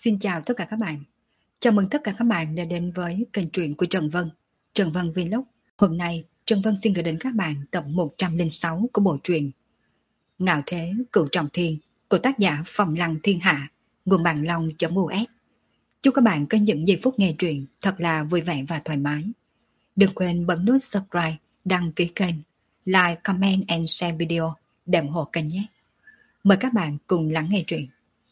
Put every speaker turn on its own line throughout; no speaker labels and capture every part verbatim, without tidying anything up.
Xin chào tất cả các bạn. Chào mừng tất cả các bạn đã đến với kênh truyện của Trần Vân, Trần Vân Vlog. Hôm nay, Trần Vân xin gửi đến các bạn tập một trăm lẻ sáu của bộ truyện Ngạo Thế Cửu Trọng Thiên của tác giả Phong Lăng Thiên Hạ, nguồn bản long.us. Chúc các bạn có những giây phút nghe truyện thật là vui vẻ và thoải mái. Đừng quên bấm nút subscribe, đăng ký kênh, like, comment and share video để ủng hộ kênh nhé. Mời các bạn cùng lắng nghe truyện.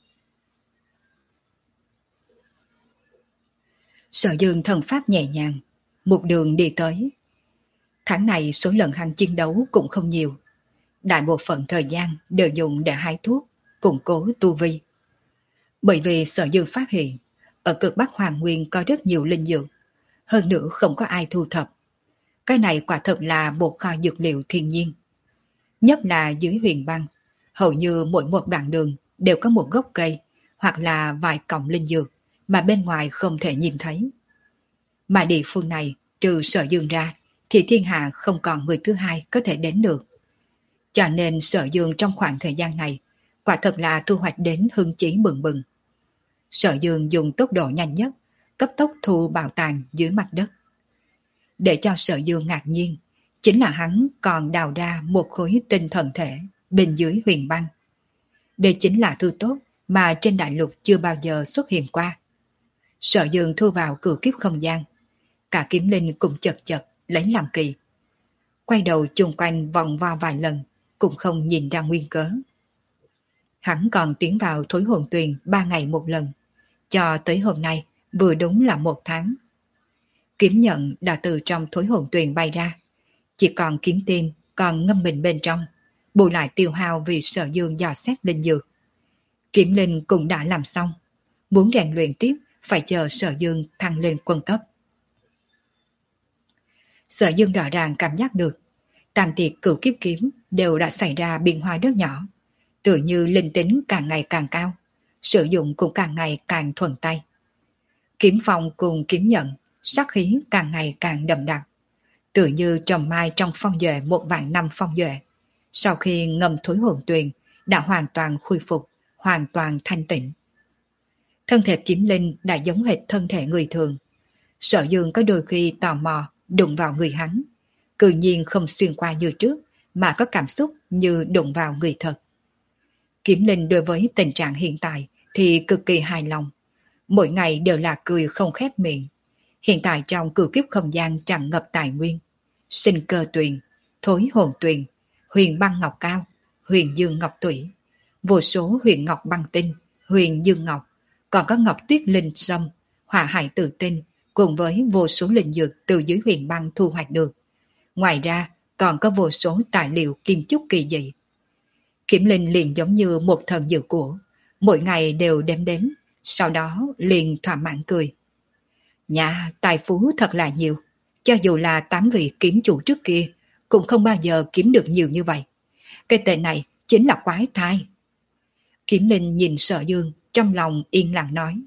Sở Dương thần pháp nhẹ nhàng, một đường đi tới. Tháng này số lần hắn chiến đấu cũng không nhiều. Đại bộ phận thời gian đều dùng để hái thuốc, củng cố tu vi. Bởi vì Sở Dương phát hiện, ở cực Bắc Hoàng Nguyên có rất nhiều linh dược, hơn nữa không có ai thu thập. Cái này quả thật là một kho dược liệu thiên nhiên. Nhất là dưới huyền băng, hầu như mỗi một đoạn đường đều có một gốc cây hoặc là vài cọng linh dược mà bên ngoài không thể nhìn thấy. Mà địa phương này, trừ Sở Dương ra, thì thiên hạ không còn người thứ hai có thể đến được. Cho nên Sở Dương trong khoảng thời gian này, quả thật là thu hoạch đến hưng chí bừng bừng. Sở Dương dùng tốc độ nhanh nhất, cấp tốc thu bảo tàng dưới mặt đất. Để cho Sở Dương ngạc nhiên, chính là hắn còn đào ra một khối tinh thần thể bên dưới huyền băng. Đây chính là thứ tốt mà trên đại lục chưa bao giờ xuất hiện qua. Sở Dương thu vào cửu kiếp không gian. Cả kiếm linh cũng chật chật lấy làm kỳ. Quay đầu chung quanh vòng vo vài lần, cũng không nhìn ra nguyên cớ. Hắn còn tiến vào thối hồn tuyền ba ngày một lần. Cho tới hôm nay vừa đúng là một tháng. Kiếm nhận đã từ trong thối hồn tuyền bay ra. Chỉ còn kiếm tim còn ngâm mình bên trong, bù lại tiêu hao vì Sở Dương dò xét linh dược. Kiếm linh cũng đã làm xong. Muốn rèn luyện tiếp phải chờ Sở Dương thăng lên quân cấp. Sở Dương rõ ràng cảm giác được tam tiệt cửu kiếp kiếm đều đã xảy ra biến hóa rất nhỏ, tự như linh tính càng ngày càng cao, sử dụng cũng càng ngày càng thuần tay. Kiếm phong cùng kiếm nhận, sắc khí càng ngày càng đậm đặc, tự như trồng mai trong phong duệ một vạn năm phong duệ, sau khi ngâm thối hồn tuyền đã hoàn toàn khôi phục, hoàn toàn thanh tịnh. Thân thể kiếm linh đã giống hệt thân thể người thường. Sở Dương có đôi khi tò mò đụng vào người hắn, cự nhiên không xuyên qua như trước, mà có cảm xúc như đụng vào người thật. Kiếm linh đối với tình trạng hiện tại thì cực kỳ hài lòng, mỗi ngày đều là cười không khép miệng. Hiện tại trong cửu kiếp không gian tràn ngập tài nguyên, sinh cơ tuyền, thối hồn tuyền, huyền băng ngọc cao, huyền dương ngọc thủy, vô số huyền ngọc băng tinh, huyền dương ngọc, còn có ngọc tuyết linh sâm, hỏa hải tử tinh, cùng với vô số linh dược từ dưới huyền băng thu hoạch được. Ngoài ra còn có vô số tài liệu kim chúc kỳ dị. Kiếm linh liền giống như một thần dược của, mỗi ngày đều đếm đếm, sau đó liền thỏa mãn cười. Nhà tài phú thật là nhiều, cho dù là tám vị kiếm chủ trước kia cũng không bao giờ kiếm được nhiều như vậy. Cái tên này chính là quái thai. Kiếm linh nhìn Sở Dương, trong lòng yên lặng nói.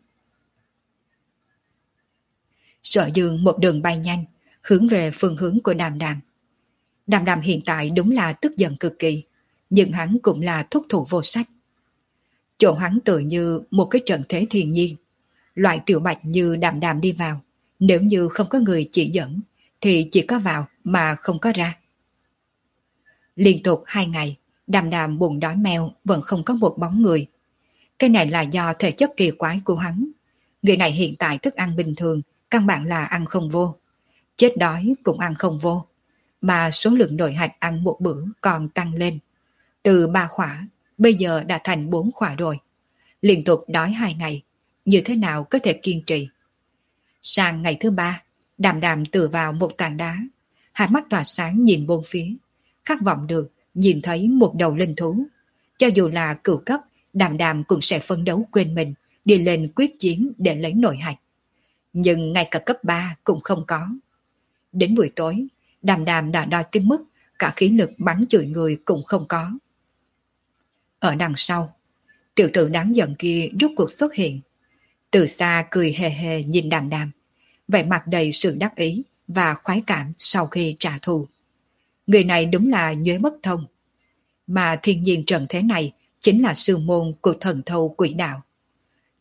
Sở Dương một đường bay nhanh, hướng về phương hướng của Đàm Đàm. Đàm Đàm hiện tại đúng là tức giận cực kỳ, nhưng hắn cũng là thúc thủ vô sách. Chỗ hắn tự như một cái trận thế thiên nhiên. Loại tiểu bạch như Đàm Đàm đi vào, nếu như không có người chỉ dẫn, thì chỉ có vào mà không có ra. Liên tục hai ngày, Đàm Đàm bụng đói meo vẫn không có một bóng người. Cái này là do thể chất kỳ quái của hắn. Người này hiện tại thức ăn bình thường, căn bản là ăn không vô. Chết đói cũng ăn không vô. Mà số lượng nội hạch ăn một bữa còn tăng lên. Từ ba khỏa, bây giờ đã thành bốn khỏa rồi. Liên tục đói hai ngày, như thế nào có thể kiên trì. Sang ngày thứ ba, Đàm Đàm tựa vào một tảng đá, hai mắt tỏa sáng nhìn bốn phía, khát vọng được nhìn thấy một đầu linh thú. Cho dù là cửu cấp, Đàm Đàm cũng sẽ phấn đấu quên mình, đi lên quyết chiến để lấy nội hạch. Nhưng ngay cả cấp ba cũng không có. Đến buổi tối, Đàm Đàm đã đòi tới mức cả khí lực bắn chửi người cũng không có. Ở đằng sau, tiểu tử đáng giận kia rút cuộc xuất hiện. Từ xa cười hề hề nhìn Đàm Đàm, vẻ mặt đầy sự đắc ý và khoái cảm sau khi trả thù. Người này đúng là nhuế bất thông. Mà thiên nhiên trận thế này chính là sư môn của thần thâu quỷ đạo.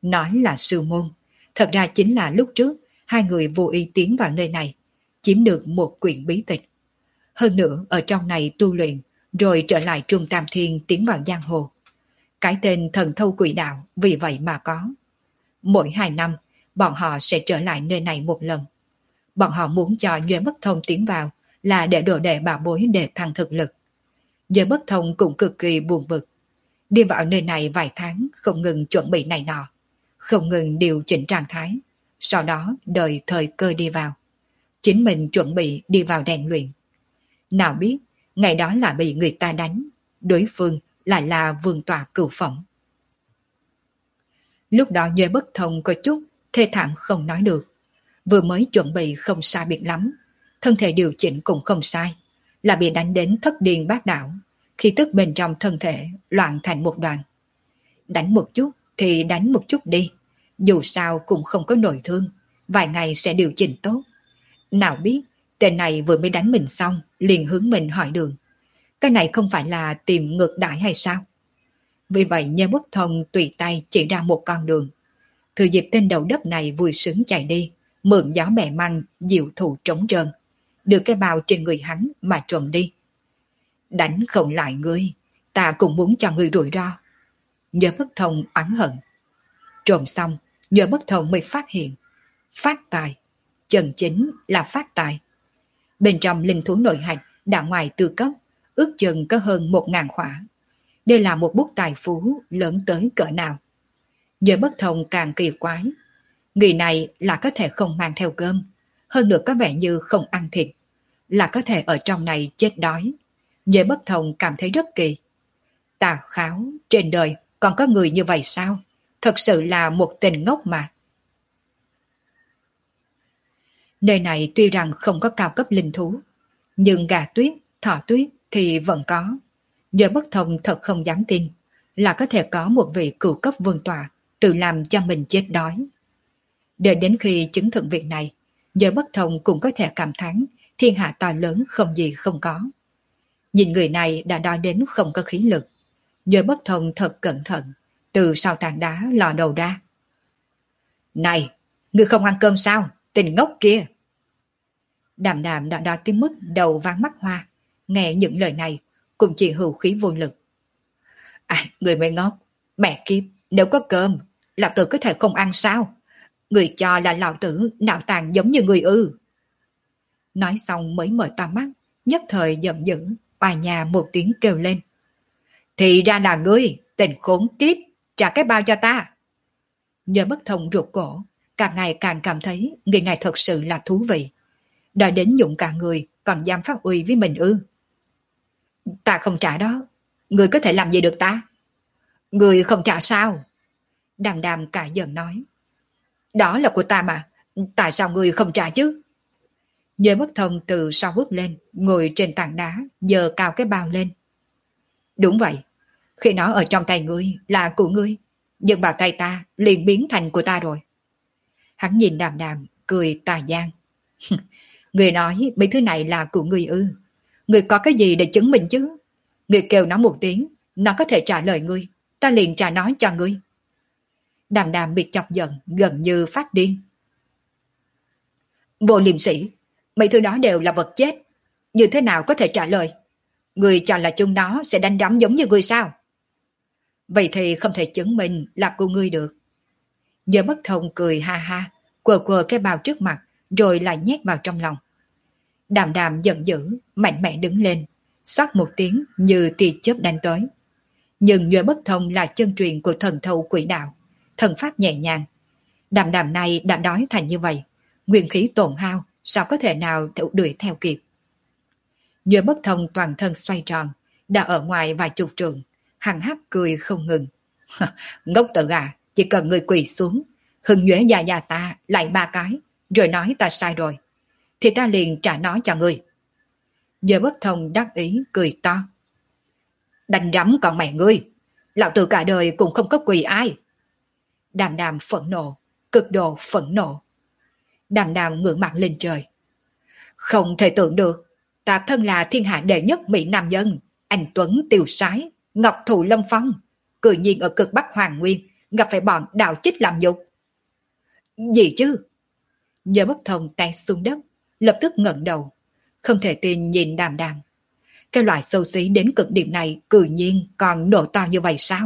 Nói là sư môn, thật ra chính là lúc trước hai người vô ý tiến vào nơi này, chiếm được một quyển bí tịch. Hơn nữa ở trong này tu luyện, rồi trở lại Trung Tam Thiên tiến vào giang hồ. Cái tên thần thâu quỷ đạo vì vậy mà có. Mỗi hai năm, bọn họ sẽ trở lại nơi này một lần. Bọn họ muốn cho Nhuệ Bất Thông tiến vào là để đổ đệ bảo bối để thăng thực lực. Nhuệ Bất Thông cũng cực kỳ buồn bực. Đi vào nơi này vài tháng không ngừng chuẩn bị này nọ, không ngừng điều chỉnh trạng thái, sau đó đợi thời cơ đi vào. Chính mình chuẩn bị đi vào rèn luyện. Nào biết, ngày đó là bị người ta đánh, đối phương lại là vương tọa cửu phẩm. Lúc đó Nhuệ Bất Thông có chút thê thảm không nói được. Vừa mới chuẩn bị không sai biệt lắm, thân thể điều chỉnh cũng không sai, là bị đánh đến thất điên bát đảo, khi tức bên trong thân thể loạn thành một đoàn. Đánh một chút thì đánh một chút đi, dù sao cũng không có nội thương, vài ngày sẽ điều chỉnh tốt. Nào biết, tên này vừa mới đánh mình xong, liền hướng mình hỏi đường. Cái này không phải là tìm ngược đãi hay sao? Vì vậy Nhuệ Bất Thông tùy tay chỉ ra một con đường. Thừa dịp tên đầu đất này vui sướng chạy đi, mượn gió bẻ măng, diệu thủ trống trơn, đưa cái bao trên người hắn mà trộm đi. Đánh không lại ngươi, ta cũng muốn cho ngươi rủi ro. Nhuệ Bất Thông oán hận. Trộm xong, Nhuệ Bất Thông mới phát hiện. Phát tài, chân chính là phát tài. Bên trong linh thú nội hạch đã ngoài tư cấp, ước chừng có hơn một ngàn khỏa. Đây là một bút tài phú lớn tới cỡ nào. Nhuệ Bất Thông càng kỳ quái. Người này là có thể không mang theo cơm, hơn nữa có vẻ như không ăn thịt, là có thể ở trong này chết đói. Nhuệ Bất Thông cảm thấy rất kỳ. Tà kháo, trên đời còn có người như vậy sao? Thật sự là một tình ngốc mà. Nơi này tuy rằng không có cao cấp linh thú, nhưng gà tuyết, thỏ tuyết thì vẫn có. Nhuệ Bất Thông thật không dám tin là có thể có một vị cửu cấp vương tọa tự làm cho mình chết đói. Đợi đến khi chứng thực việc này, Nhuệ Bất Thông cũng có thể cảm thán thiên hạ to lớn không gì không có. Nhìn người này đã đói đến không có khí lực. Nhuệ Bất Thông thật cẩn thận, từ sau tảng đá lò đầu ra. Này, ngươi không ăn cơm sao? Tình ngốc kia! Đàm Đàm đã đói tới mức đầu váng mắt hoa, nghe những lời này cũng chỉ hữu khí vô lực. À, người mới ngốc, mẹ kiếp, nếu có cơm, lão tử có thể không ăn sao? Người cho là lão tử não tàn giống như người ư. Nói xong mới mở to mắt, nhất thời giận dữ, oà nhà một tiếng kêu lên. Thì ra là ngươi, tình khốn kiếp, trả cái bao cho ta. Nhuệ Bất Thông ruột cổ, càng ngày càng cảm thấy người này thật sự là thú vị. Đòi đến dụng cả người, còn dám phát uy với mình ư. Ta không trả đó, ngươi có thể làm gì được ta? Ngươi không trả sao? Đàm Đàm cả giận nói. Đó là của ta mà, tại sao ngươi không trả chứ? Nhuệ Bất Thông từ sau bước lên, ngồi trên tảng đá, giơ cao cái bao lên. Đúng vậy, khi nó ở trong tay ngươi là của ngươi, nhưng vào tay ta liền biến thành của ta rồi. Hắn nhìn Đàm Đàm, cười tà gian. Người nói mấy thứ này là của ngươi ư? Ngươi có cái gì để chứng minh chứ? Ngươi kêu nó một tiếng, nó có thể trả lời ngươi, ta liền trả nó cho ngươi. Đàm Đàm bị chọc giận, gần như phát điên. Vô liêm sĩ, mấy thứ đó đều là vật chết, như thế nào có thể trả lời? Ngươi cho là chúng nó sẽ đánh đấm giống như ngươi sao? Vậy thì không thể chứng minh là của ngươi được. Nhuệ Bất Thông cười ha ha, quờ quờ cái bao trước mặt, rồi lại nhét vào trong lòng. Đàm Đàm giận dữ, mạnh mẽ đứng lên, xoát một tiếng như tia chớp đánh tới. Nhưng Nhuệ Bất Thông là chân truyền của thần thâu quỷ đạo, thần pháp nhẹ nhàng. Đàm Đàm này đã đói thành như vậy, nguyên khí tổn hao, sao có thể nào đuổi theo kịp? Nhuệ Bất Thông toàn thân xoay tròn, đã ở ngoài vài chục trượng, hằng hắc cười không ngừng. Ngốc tự à, chỉ cần người quỳ xuống, hưng nhuế già già ta lại ba cái, rồi nói ta sai rồi, thì ta liền trả nó cho người. Nhuệ Bất Thông đắc ý cười to. Đánh rắm còn mẹ ngươi, lão tử cả đời cũng không có quỳ ai. Đàm Đàm phẫn nộ, cực độ phẫn nộ. Đàm Đàm ngửa mặt lên trời. Không thể tưởng được, ta thân là thiên hạ đệ nhất mỹ nam nhân, anh Tuấn tiêu sái, ngọc thụ lâm phong, cự nhiên ở cực Bắc Hoàng Nguyên gặp phải bọn đạo chích làm nhục. Gì chứ? Nhớ bất thông té xuống đất, lập tức ngẩng đầu, không thể tin nhìn Đàm Đàm. Cái loại xấu xí đến cực điểm này cự nhiên còn nổ to như vậy sao?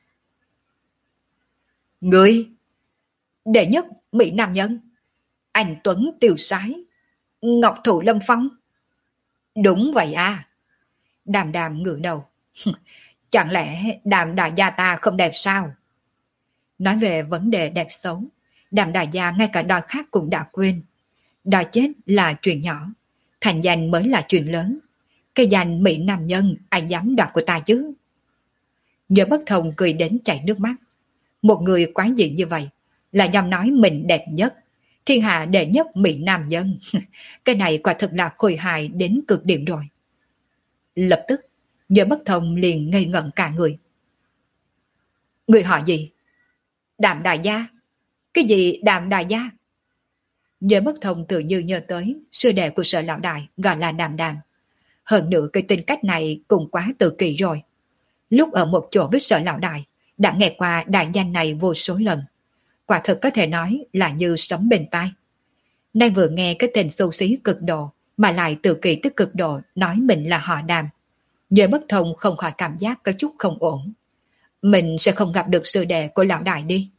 Ngươi, đệ nhất Mỹ nam nhân, anh Tuấn Tiêu Sái, Ngọc Thụ Lâm Phong. Đúng vậy à. Đàm Đàm ngửa đầu. Chẳng lẽ Đàm đại gia ta không đẹp sao? Nói về vấn đề đẹp xấu, Đàm đại gia ngay cả đòi khác cũng đã quên. Đòi chết là chuyện nhỏ, thành danh mới là chuyện lớn. Cái danh Mỹ nam nhân ai dám đoạt của ta chứ? Nhớ bất thông cười đến chảy nước mắt. Một người quái dị như vậy là dám nói mình đẹp nhất, thiên hạ đệ nhất Mỹ nam nhân. Cái này quả thực là khôi hài đến cực điểm rồi. Lập tức Nhớ bất thông liền ngây ngẩn cả người. Người họ gì? Đàm đại gia? Cái gì Đàm đại gia? Nhớ bất thông tự như nhớ tới sư đệ của Sở lão đại gọi là Đàm Đàm. Hơn nữa cái tính cách này cũng quá tự kỳ rồi. Lúc ở một chỗ với Sở lão đại đã nghe qua đại danh này vô số lần. Quả thực có thể nói là như sấm bên tai. Nay vừa nghe cái tên xấu xí cực độ mà lại tự kỳ tức cực độ nói mình là họ Đàm. Nhớ bất thông không khỏi cảm giác có chút không ổn. Mình sẽ không gặp được sư đệ của lão đại đi.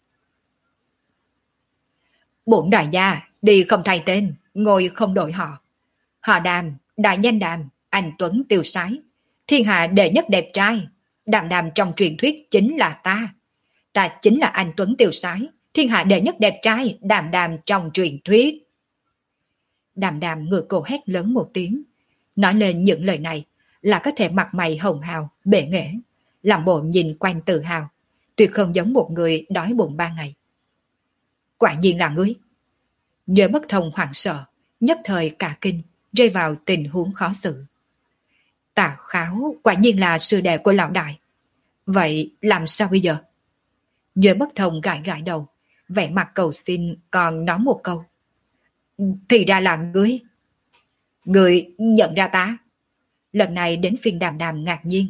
Bổn đại gia đi không thay tên, ngồi không đổi họ. Họ Đàm, đại danh Đàm, anh Tuấn Tiêu Sái, thiên hạ đệ nhất đẹp trai. Đàm Đàm trong truyền thuyết chính là ta. Ta chính là anh Tuấn Tiêu Sái, thiên hạ đệ nhất đẹp trai. Đàm Đàm trong truyền thuyết. Đàm Đàm ngửa cổ hét lớn một tiếng. Nói lên những lời này là có thể mặt mày hồng hào, bệ nghệ, làm bộ nhìn quanh tự hào, tuyệt không giống một người đói bụng ba ngày. Quả nhiên là ngươi. Nhớ bất thông hoảng sợ, nhất thời cả kinh, rơi vào tình huống khó xử. Tà Kháo quả nhiên là sư đệ của lão đại. Vậy làm sao bây giờ? Nhớ bất thông gãi gãi đầu, vẻ mặt cầu xin còn nói một câu. Thì ra là ngươi. Ngươi nhận ra ta. Lần này đến phiên Đàm Đàm ngạc nhiên.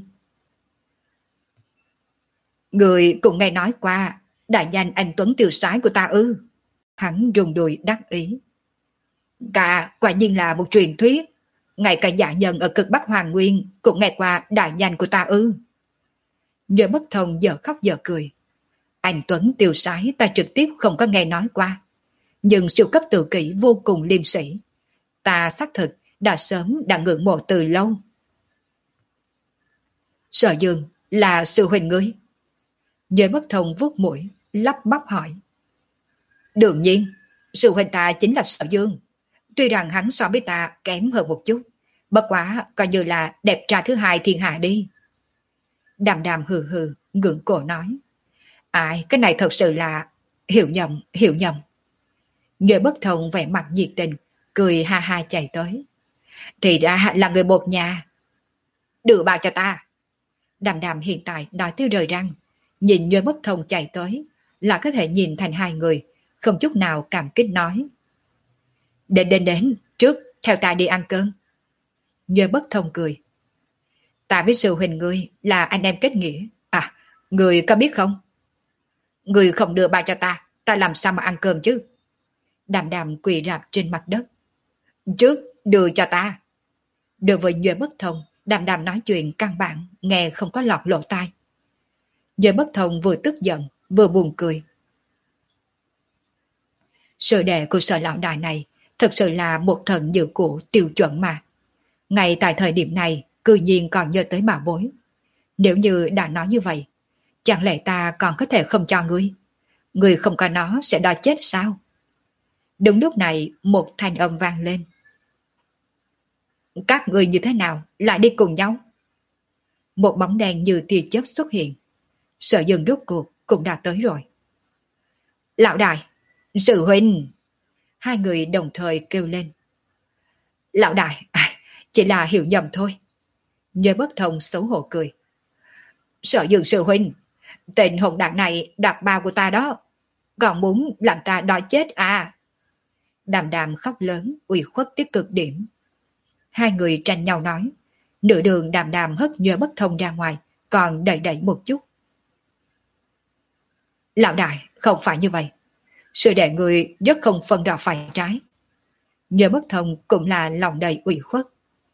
Ngươi cũng nghe nói qua đại danh anh Tuấn Tiêu Sái của ta ư? Hắn rùng đùi đắc ý. Cả quả nhiên là một truyền thuyết. Ngay cả dạ nhân ở cực Bắc Hoàng Nguyên cũng nghe qua đại danh của ta ư? Nhớ bất thông giờ khóc giờ cười. Anh Tuấn Tiêu Sái ta trực tiếp không có nghe nói qua. Nhưng siêu cấp tự kỷ vô cùng liêm sĩ. Ta xác thực đã sớm đã ngưỡng mộ từ lâu. Sở Dương là sư huynh ngươi. Nhớ bất thông vuốt mũi, lắp bắp hỏi. Đương nhiên, sư huynh ta chính là Sở Dương. Tuy rằng hắn so với ta kém hơn một chút, bất quá coi như là đẹp trai thứ hai thiên hạ đi. Đàm Đàm hừ hừ, ngưỡng cổ nói. Ai, cái này thật sự là hiểu nhầm, hiểu nhầm. Nhớ bất thông vẻ mặt nhiệt tình, cười ha ha chạy tới. Thì ra là người một nhà. Đưa bao cho ta. Đàm Đàm hiện tại nói tới rời răng, nhìn Nhớ bất thông chạy tới, là có thể nhìn thành hai người, không chút nào cảm kích nói. Đến đến đến, trước theo ta đi ăn cơm. Nhớ bất thông cười. Ta với sư huynh ngươi là anh em kết nghĩa. À, ngươi có biết không? Ngươi không đưa bao cho ta, ta làm sao mà ăn cơm chứ? Đàm Đàm quỳ rạp trên mặt đất. Trước đưa cho ta. Đối với Nhớ bất thông, Đàm Đàm nói chuyện căn bản nghe không có lọt lỗ tai. Nhớ bất thông vừa tức giận vừa buồn cười. Sư đệ của Sở lão đại này thật sự là một thần dữ cụ tiêu chuẩn mà. Ngay tại thời điểm này cư nhiên còn nhớ tới bảo bối. Nếu như đã nói như vậy, chẳng lẽ ta còn có thể không cho ngươi? Ngươi không có nó sẽ đòi chết sao? Đúng lúc này một thanh âm vang lên. Các ngươi như thế nào lại đi cùng nhau? Một bóng đèn như tia chớp xuất hiện. Sở Dương rốt cuộc cũng đã tới rồi. Lão đại, sư huynh. Hai người đồng thời kêu lên. Lão đại, à, chỉ là hiểu nhầm thôi. Nhớ bất thông xấu hổ cười. Sở Dương sư huynh, tên hồn đạn này đoạt bao của ta đó. Còn muốn làm ta đòi chết à? Đàm Đàm khóc lớn, ủy khuất tới cực điểm. Hai người tranh nhau nói. Nửa đường Đàm Đàm hất Nhớ bất thông ra ngoài, còn đẩy đẩy một chút. Lão đại, không phải như vậy. Sư đệ người rất không phân rõ phải trái. Nhớ bất thông cũng là lòng đầy ủy khuất.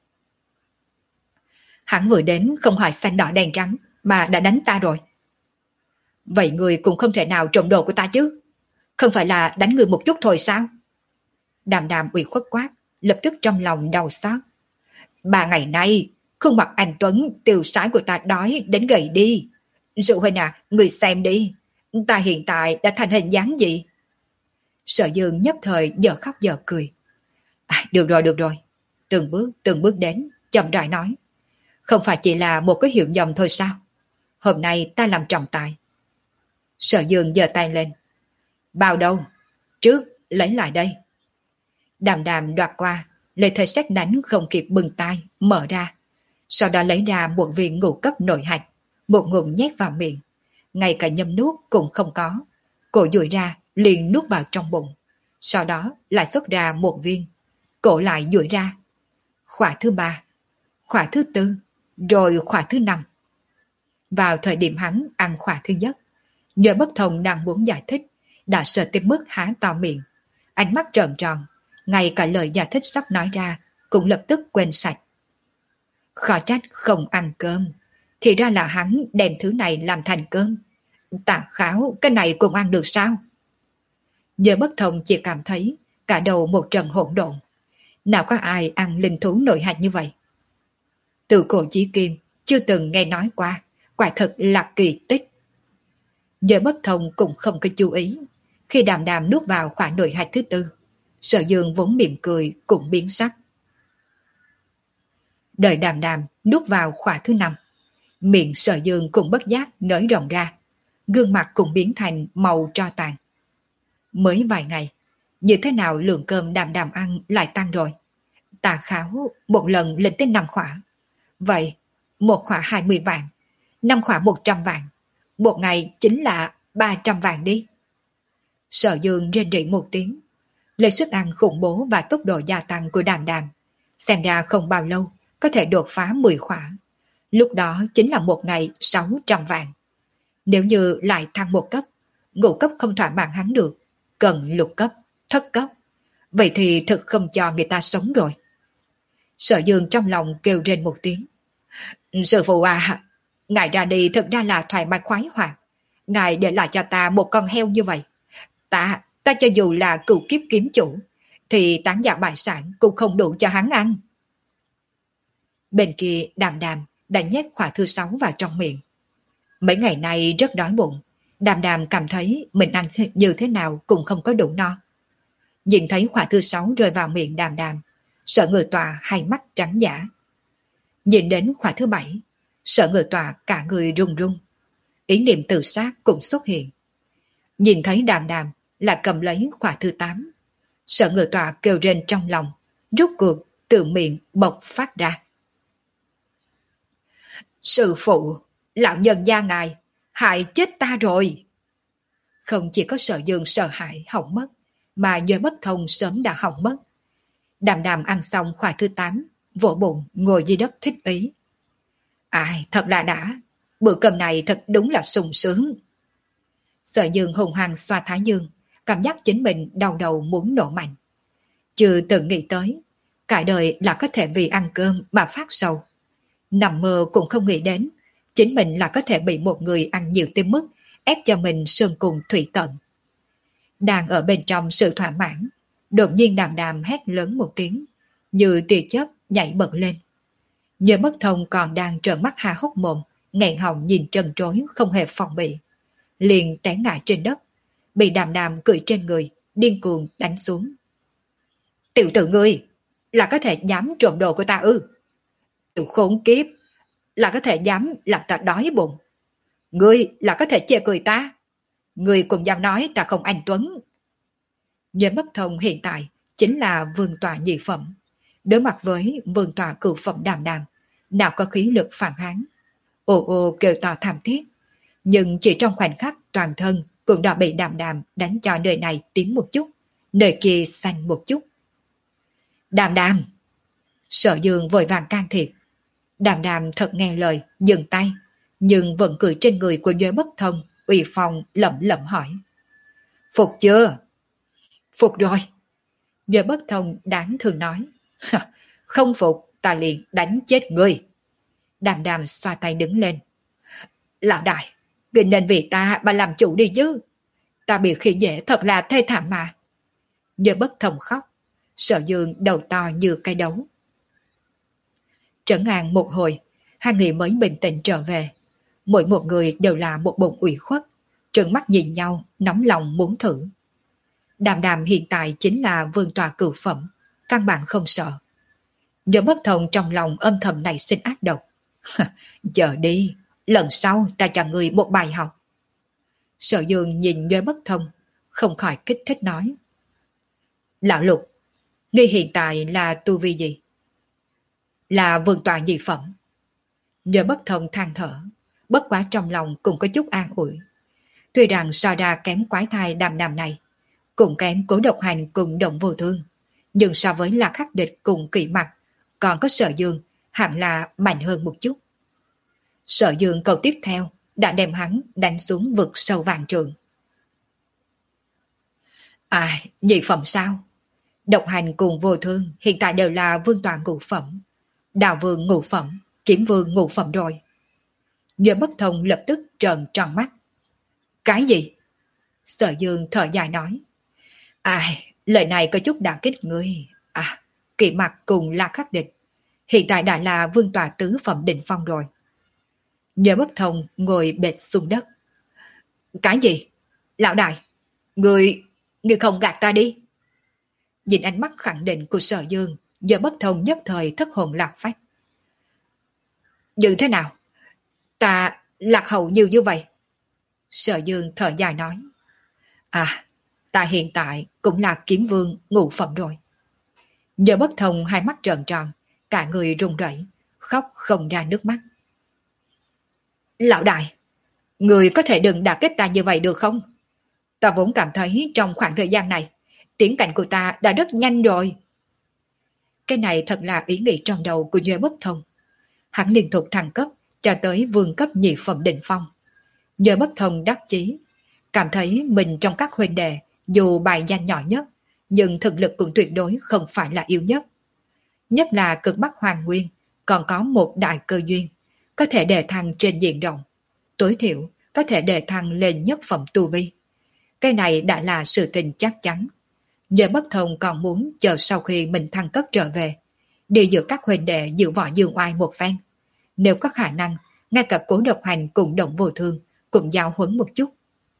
Hắn vừa đến không hỏi xanh đỏ đen trắng mà đã đánh ta rồi. Vậy người cũng không thể nào trộm đồ của ta chứ? Không phải là đánh người một chút thôi sao? Đàm đàm ủy khuất quát, lập tức trong lòng đau xót. Ba ngày nay, khuôn mặt anh Tuấn tiêu sái của ta đói đến gầy đi. Dụ huynh à, người xem đi. Ta hiện tại đã thành hình dáng gì? Sở Dương nhất thời giờ khóc giờ cười. À, được rồi, được rồi. Từng bước, từng bước đến, chậm rãi nói. Không phải chỉ là một cái hiểu nhầm thôi sao? Hôm nay ta làm trọng tài. Sở Dương giơ tay lên. Bao đâu? Trước, lấy lại đây. Đàm đàm đoạt qua, lấy thời xét đánh không kịp bừng tay, mở ra. Sau đó lấy ra một viên ngũ cấp nội hạch, một ngụm nhét vào miệng. Ngay cả nhâm nuốt cũng không có. Cổ duỗi ra, liền nuốt vào trong bụng. Sau đó lại xuất ra một viên. Cổ lại duỗi ra. Khóa thứ ba, khóa thứ tư, rồi khóa thứ năm. Vào thời điểm hắn ăn khóa thứ nhất, Nhớ bất thông đang muốn giải thích, đã sợ tới mức há to miệng. Ánh mắt trợn tròn, ngay cả lời giải thích sắp nói ra cũng lập tức quên sạch. Khó trách không ăn cơm, thì ra là hắn đem thứ này làm thành cơm. Tạ Kháo, cái này cũng ăn được sao? Nhớ bất thông chỉ cảm thấy cả đầu một trận hỗn độn. Nào có ai ăn linh thú nội hạch như vậy? Từ cổ chí kim chưa từng nghe nói qua, quả thật là kỳ tích. Nhớ bất thông cũng không có chú ý. Khi đàm đàm nuốt vào khóa nội hạch thứ tư, Sở Dương vốn mỉm cười cũng biến sắc. Đợi đàm đàm nuốt vào khóa thứ năm, miệng Sở Dương cũng bất giác nới rộng ra, gương mặt cũng biến thành màu tro tàn. Mới vài ngày, như thế nào lượng cơm đàm đàm ăn lại tăng rồi? Tà Kháo một lần lên tới năm khóa. Vậy, một khóa hai mươi vạn, năm khóa một trăm vạn, một ngày chính là ba trăm vạn đi. Sở Dương rên rỉ một tiếng, lấy sức ăn khủng bố và tốc độ gia tăng của đàm đàm, xem ra không bao lâu có thể đột phá mười khóa. Lúc đó chính là một ngày sáu trăm vạn. Nếu như lại thăng một cấp, ngũ cấp không thỏa mãn hắn được, cần lục cấp, thất cấp, vậy thì thực không cho người ta sống rồi. Sở Dương trong lòng kêu rên một tiếng. Sư phụ à, ngài ra đi thực ra là thoải mái khoái hoạt. Ngài để lại cho ta một con heo như vậy. Ta, ta cho dù là cựu kiếp kiếm chủ, thì tán gia bại sản cũng không đủ cho hắn ăn. Bên kia đàm đàm đã nhét khóa thứ sáu vào trong miệng. Mấy ngày nay rất đói bụng, đàm đàm cảm thấy mình ăn như thế nào cũng không có đủ no. Nhìn thấy khóa thứ sáu rơi vào miệng đàm đàm, Sở Người Tòa hai mắt trắng dã. Nhìn đến khóa thứ bảy, Sở Người Tòa cả người run run. Ý niệm tự sát cũng xuất hiện. Nhìn thấy đàm đàm là cầm lấy khóa thứ tám. Sở Người Tòa kêu rên trong lòng, rút cuộc từ miệng bộc phát ra. Sư phụ, lão nhân gia ngài, hại chết ta rồi. Không chỉ có Sở Dương sợ hãi hỏng mất, mà Duy Bất Thông sớm đã hỏng mất. Đàm đàm ăn xong khóa thứ tám, vỗ bụng ngồi dưới đất thích ý. Ai, thật là đã, bữa cơm này thật đúng là sung sướng. Sở Dương hùng hăng xoa thái dương, cảm giác chính mình đau đầu muốn nổ mạnh. Chưa từng nghĩ tới, cả đời là có thể vì ăn cơm mà phát sầu. Nằm mơ cũng không nghĩ đến, chính mình là có thể bị một người ăn nhiều tới mức ép cho mình sơn cùng thủy tận. Đang ở bên trong sự thỏa mãn, đột nhiên đàm đàm hét lớn một tiếng, như tia chớp nhảy bật lên. Nhớ Bất Thông còn đang trợn mắt há hốc mồm, nghẹn họng nhìn trần trối không hề phòng bị, liền té ngã trên đất, bị đàm đàm cười trên người, điên cuồng đánh xuống. Tiểu tử ngươi, là có thể dám trộm đồ của ta ư? Tiểu khốn kiếp, là có thể dám làm ta đói bụng. Ngươi là có thể chê cười ta. Ngươi cũng dám nói ta không anh Tuấn. Nhớ Bất Thông hiện tại chính là vương tọa nhị phẩm. Đối mặt với vương tọa cửu phẩm đàm đàm, nào có khí lực phản kháng. Ồ ô kêu to thảm thiết. Nhưng chỉ trong khoảnh khắc toàn thân cũng đã bị đàm đàm đánh cho nơi này tím một chút, nơi kia xanh một chút. Đàm đàm! Sở Dương vội vàng can thiệp. Đàm đàm thật nghe lời, dừng tay, nhưng vẫn cười trên người của Duy Bất Thông, uy phong lẩm lẩm hỏi. Phục chưa? Phục rồi. Nhờ bất thông đáng thương nói. Không phục ta liền đánh chết ngươi. Đàm đàm xoa tay đứng lên. Lão đại, ngươi nên vì ta mà làm chủ đi chứ. Ta bị khi dễ thật là thê thảm mà. Nhờ bất thông khóc. Sở Dương đầu to như cây đấu. Trấn an một hồi, hai người mới bình tĩnh trở về. Mỗi một người đều là một bụng ủy khuất, trợn mắt nhìn nhau, nóng lòng muốn thử. Đàm đàm hiện tại chính là vương tòa cửu phẩm, căn bản không sợ. Nhớ bất thông trong lòng âm thầm này sinh ác độc. Chờ đi, lần sau ta cho người một bài học. Sở Dương nhìn Nhuế bất thông, không khỏi kích thích nói. Lão Lục, ngươi hiện tại là tu vi gì? Là vương tòa nhị phẩm. Nhuế bất thông than thở, bất quá trong lòng cũng có chút an ủi. Tuy rằng so đa kém quái thai đàm đàm này, cũng kém Cố Độc Hành cùng Động Vô Thương, nhưng so với Lạc Khắc Địch cùng Kỵ Mặc, còn có Sở Dương hẳn là mạnh hơn một chút. Sở Dương câu tiếp theo đã đem hắn đánh xuống vực sâu vạn trường. À, nhị phẩm sao? Độc Hành cùng Vô Thương hiện tại đều là vương tòa ngũ phẩm, Đào Vương ngũ phẩm, Kiếm Vương ngũ phẩm rồi. Nhuế bất thông lập tức trợn tròn mắt. Cái gì? Sở Dương thở dài nói. Ai, lời này có chút đả kích ngươi. À, Kỵ Mặc cùng La Khắc Địch hiện tại đã là vương tòa tứ phẩm đỉnh phong rồi. Nhuế bất thông ngồi bệt xuống đất. Cái gì? Lão đại, ngươi, ngươi không gạt ta đi. Nhìn ánh mắt khẳng định của Sở Dương, Nhuế bất thông nhất thời thất hồn lạc phách. Như thế nào? Ta lạc hậu nhiều như vậy? Sở Dương thở dài nói. À, ta hiện tại cũng là kiếm vương ngũ phẩm rồi. Nhờ bất thông hai mắt trợn tròn, cả người run rẩy, khóc không ra nước mắt. Lão đại, người có thể đừng đả kích ta như vậy được không? Ta vốn cảm thấy trong khoảng thời gian này, tiến cảnh của ta đã rất nhanh rồi. Cái này thật là ý nghĩ trong đầu của Nhuế bất thông. Hắn liên tục thăng cấp cho tới vương cấp nhị phẩm đỉnh phong. Nhuế bất thông đắc chí, cảm thấy mình trong các huynh đệ dù bài danh nhỏ nhất, nhưng thực lực cũng tuyệt đối không phải là yếu nhất. Nhất là cực bắc hoàng nguyên, còn có một đại cơ duyên, có thể đề thăng trên diện rộng, tối thiểu có thể đề thăng lên nhất phẩm tu vi. Cái này đã là sự tình chắc chắn. Nhuế bất thông còn muốn chờ sau khi mình thăng cấp trở về, đi giữa các huynh đệ dự võ dương oai một phen. Nếu có khả năng, ngay cả Cố Độc Hành cùng Động Vô Thương cũng giao huấn một chút.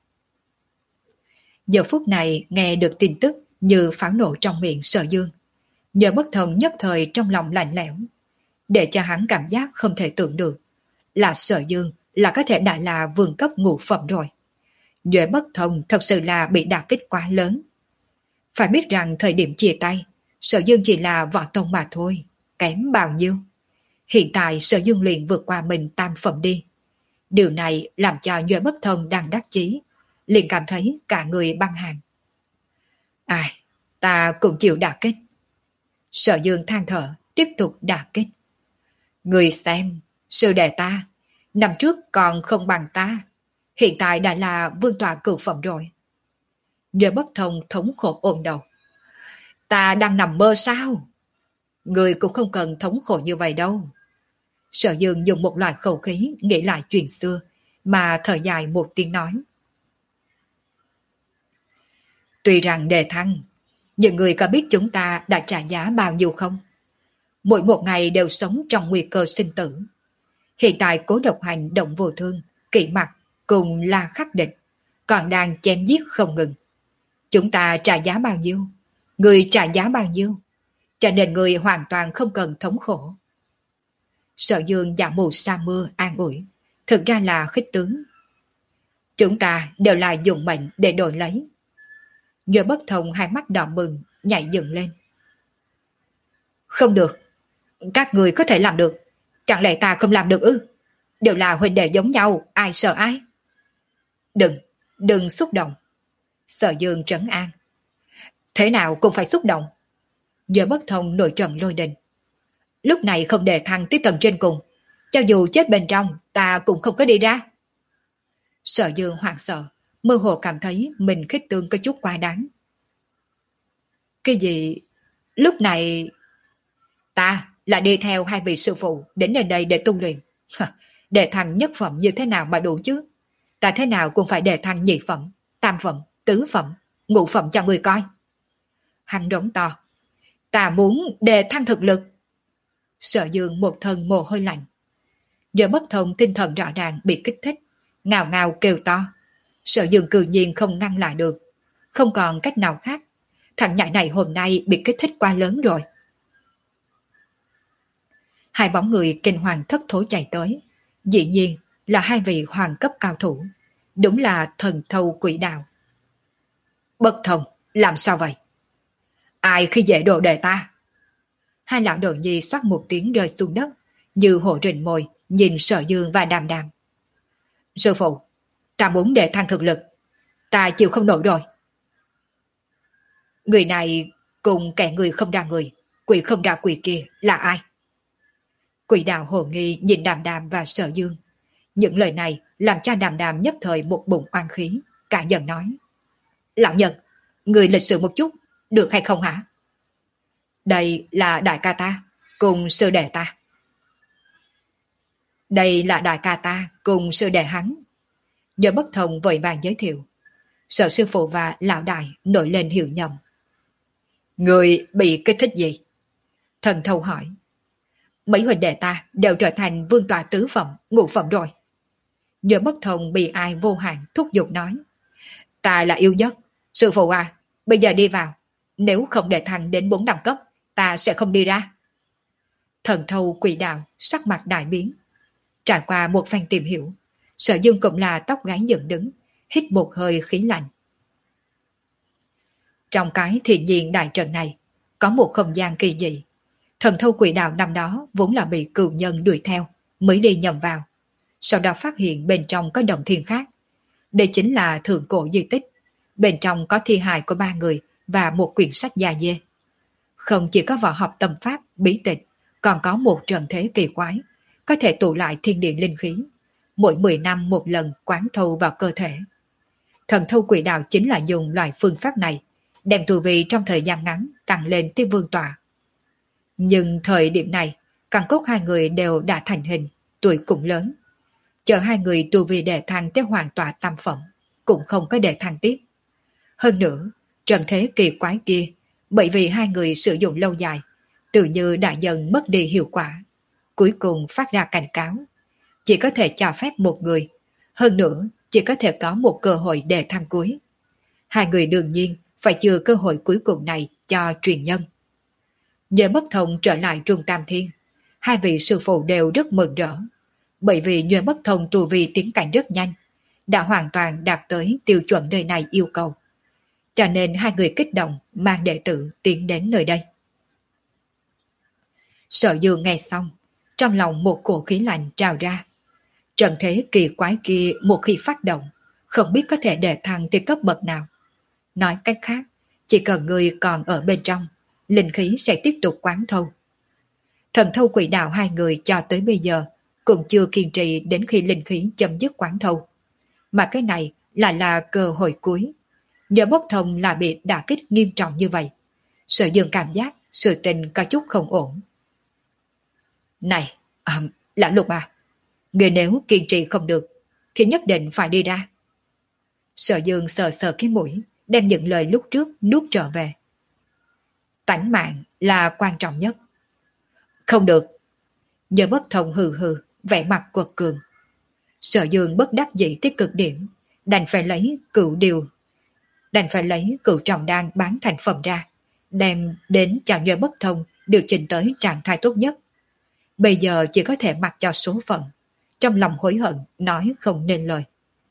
Giờ phút này nghe được tin tức như pháo nổ trong miệng Sở Dương. Nhờ bất thông nhất thời trong lòng lạnh lẽo, để cho hắn cảm giác không thể tưởng được là Sở Dương là có thể đã là vương cấp ngũ phẩm rồi. Nhuế bất thông thật sự là bị đả kích quá lớn. Phải biết rằng thời điểm chia tay, Sở Dương chỉ là võ tông mà thôi, kém bao nhiêu. Hiện tại Sở Dương liền vượt qua mình tam phẩm đi. Điều này làm cho Nhuế bất thông đang đắc chí, liền cảm thấy cả người băng hàng. Ai, ta cũng chịu đả kích. Sở Dương than thở, tiếp tục đả kích. Người xem, sư đệ ta, năm trước còn không bằng ta, hiện tại đã là vương tọa cửu phẩm rồi. Nhuế bất thông thống khổ ôm đầu. Ta đang nằm mơ sao? Người cũng không cần thống khổ như vậy đâu. Sở Dương dùng một loại khẩu khí nghĩ lại chuyện xưa, mà thở dài một tiếng nói. Tuy rằng đề thăng, nhưng người có biết chúng ta đã trả giá bao nhiêu không? Mỗi một ngày đều sống trong nguy cơ sinh tử. Hiện tại Cố Độc Hành, Động Vô Thương, Kỵ Mặc cùng La Khắc Địch còn đang chém giết không ngừng. Chúng ta trả giá bao nhiêu? Người trả giá bao nhiêu? Cho nên người hoàn toàn không cần thống khổ. Sở Dương giả mù sa mưa an ủi, thực ra là khích tướng. Chúng ta đều là dùng mệnh để đổi lấy. Nhuế bất thông hai mắt đỏ bừng, nhảy dựng lên. Không được, các người có thể làm được, chẳng lẽ ta không làm được ư? Đều là huynh đệ giống nhau, ai sợ ai? Đừng, đừng xúc động. Sở Dương trấn an. Thế nào cũng phải xúc động. Nhuế bất thông nổi trận lôi đình. Lúc này không đề thăng tới tầng trên cùng, cho dù chết bên trong, ta cũng không có đi ra. Sở Dương hoảng sợ, mơ hồ cảm thấy mình khích tướng có chút quá đáng. Cái gì? Lúc này ta là đi theo hai vị sư phụ đến nơi đây để tu luyện. Đề thăng nhất phẩm như thế nào mà đủ chứ? Ta thế nào cũng phải đề thăng nhị phẩm, tam phẩm, tứ phẩm, ngũ phẩm cho người coi. Hắn đống to. Ta muốn đề thăng thực lực. Sở Dương một thân mồ hôi lạnh. Giờ bất thông tinh thần rõ ràng bị kích thích, ngào ngào kêu to. Sở Dương cư nhiên không ngăn lại được. Không còn cách nào khác. Thằng nhãi này hôm nay bị kích thích quá lớn rồi. Hai bóng người kinh hoàng thất thố chạy tới. Dĩ nhiên là hai vị hoàng cấp cao thủ. Đúng là thần thâu quỷ đạo. Bất thông, làm sao vậy? Ai khi dễ đồ đề ta? Hai lão đồ nhi xoát một tiếng rơi xuống đất, như hổ rình mồi, nhìn Sở Dương và Đàm Đàm. Sư phụ, ta muốn đề thăng thực lực. Ta chịu không nổi rồi. Người này cùng kẻ người không ra người, quỷ không ra quỷ kia là ai? Quỷ đạo hồ nghi nhìn Đàm Đàm và Sở Dương. Những lời này làm cho Đàm Đàm nhất thời một bụng oan khí, cả giận nói. Lão nhân, người lịch sự một chút, được hay không hả? Đây là đại ca ta, cùng sư đệ ta. Đây là đại ca ta, cùng sư đệ hắn. Nhờ bất thông vội vàng giới thiệu. Sở sư phụ và lão đại nổi lên hiểu nhầm. Người bị kích thích gì? Thần thâu hỏi. Mấy huynh đệ ta đều trở thành vương tọa tứ phẩm, ngũ phẩm rồi. Nhờ bất thông bị ai vô hạn thúc giục nói. Ta là yêu nhất. Sư phụ à, bây giờ đi vào. Nếu không để thăng đến bốn đẳng cấp, ta sẽ không đi ra. Thần thâu quỷ đạo sắc mặt đại biến. Trải qua một phen tìm hiểu, Sở Dương cũng là tóc gáy dựng đứng, hít một hơi khí lạnh. Trong cái thiện nhiên đại trận này, có một không gian kỳ dị. Thần thâu quỷ đạo năm đó vốn là bị cừu nhân đuổi theo, mới đi nhầm vào. Sau đó phát hiện bên trong có đồng thiên khác. Đây chính là thượng cổ di tích. Bên trong có thi hài của ba người và một quyển sách già dê. Không chỉ có võ học tâm pháp, bí tịch, còn có một trận thế kỳ quái, có thể tụ lại thiên địa linh khí. Mỗi mười năm một lần quán thâu vào cơ thể. Thần thâu quỷ đạo chính là dùng loại phương pháp này, đem tu vi trong thời gian ngắn tăng lên tới vương tọa. Nhưng thời điểm này, căn cốt hai người đều đã thành hình, tuổi cũng lớn. Chờ hai người tu vi đề thăng tới hoàn tọa tam phẩm, cũng không có đề thăng tiếp. Hơn nữa, trận thế kỳ quái kia, bởi vì hai người sử dụng lâu dài, tự như đã dần mất đi hiệu quả. Cuối cùng phát ra cảnh cáo. Chỉ có thể cho phép một người, hơn nữa chỉ có thể có một cơ hội đề thăng cuối. Hai người đương nhiên phải chừa cơ hội cuối cùng này cho truyền nhân. Nhờ bất thông trở lại Trung Tam Thiên, hai vị sư phụ đều rất mừng rỡ. Bởi vì nhờ bất thông tu vi tiến cảnh rất nhanh, đã hoàn toàn đạt tới tiêu chuẩn nơi này yêu cầu. Cho nên hai người kích động mang đệ tử tiến đến nơi đây. Sở Dương nghe xong, trong lòng một cổ khí lạnh trào ra. Trận thế kỳ quái kia một khi phát động, không biết có thể đề thăng tới cấp bậc nào. Nói cách khác, chỉ cần người còn ở bên trong, linh khí sẽ tiếp tục quán thâu. Thần thâu quỷ đạo hai người cho tới bây giờ cũng chưa kiên trì đến khi linh khí chấm dứt quán thâu. Mà cái này lại là cơ hội cuối. Nhờ bất thông là bị đả kích nghiêm trọng như vậy. Sở Dương cảm giác sự tình có chút không ổn. Này, à, Lão Lục à, người nếu kiên trì không được thì nhất định phải đi ra. Sở Dương sờ sờ cái mũi, đem những lời lúc trước nuốt trở về. Tánh mạng là quan trọng nhất. Không được. Nhờ bất thông hừ hừ, vẻ mặt quật cường. Sở Dương bất đắc dĩ tới cực điểm, đành phải lấy cửu điều, đành phải lấy cửu trọng đan bán thành phẩm ra, đem đến cho Nhờ bất thông điều chỉnh tới trạng thái tốt nhất. Bây giờ chỉ có thể mặc cho số phận, trong lòng hối hận nói không nên lời.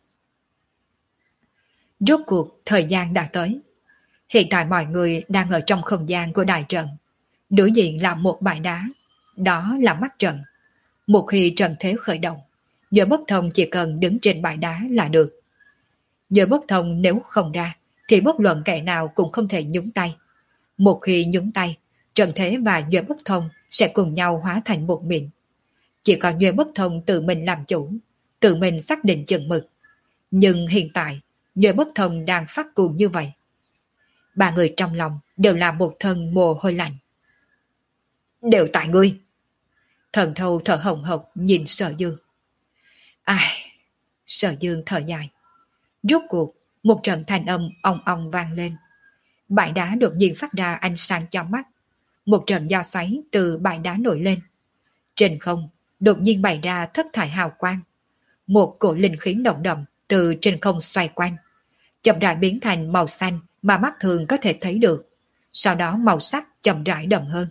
Rốt cuộc thời gian đã tới. Hiện tại mọi người đang ở trong không gian của đại trận. Đối diện là một bãi đá, đó là mắt trận. Một khi trận thế khởi động, Nhờ bất thông chỉ cần đứng trên bãi đá là được. Nhờ bất thông nếu không ra, thì bất luận kẻ nào cũng không thể nhúng tay. Một khi nhúng tay, trận thế và Nhờ bất thông sẽ cùng nhau hóa thành một mịn. Chỉ có Nhờ bất thông tự mình làm chủ, tự mình xác định chừng mực. Nhưng hiện tại, Nhuệ Bất Thông đang phát cuồng như vậy. Ba người trong lòng đều là một thân mồ hôi lạnh. Đều tại ngươi. Thần thâu thở hồng hộc nhìn Sở Dương. Ai... Sở Dương thở dài. Rốt cuộc, một trận thanh âm ong ong vang lên. Bãi đá đột nhiên phát ra ánh sáng chói mắt. Một trận gió xoáy từ bãi đá nổi lên. Trên không, đột nhiên bày ra thất thải hào quang. Một cổ linh khí nồng đậm từ trên không xoay quanh. Chậm rãi biến thành màu xanh mà mắt thường có thể thấy được. Sau đó màu sắc chậm rãi đậm hơn.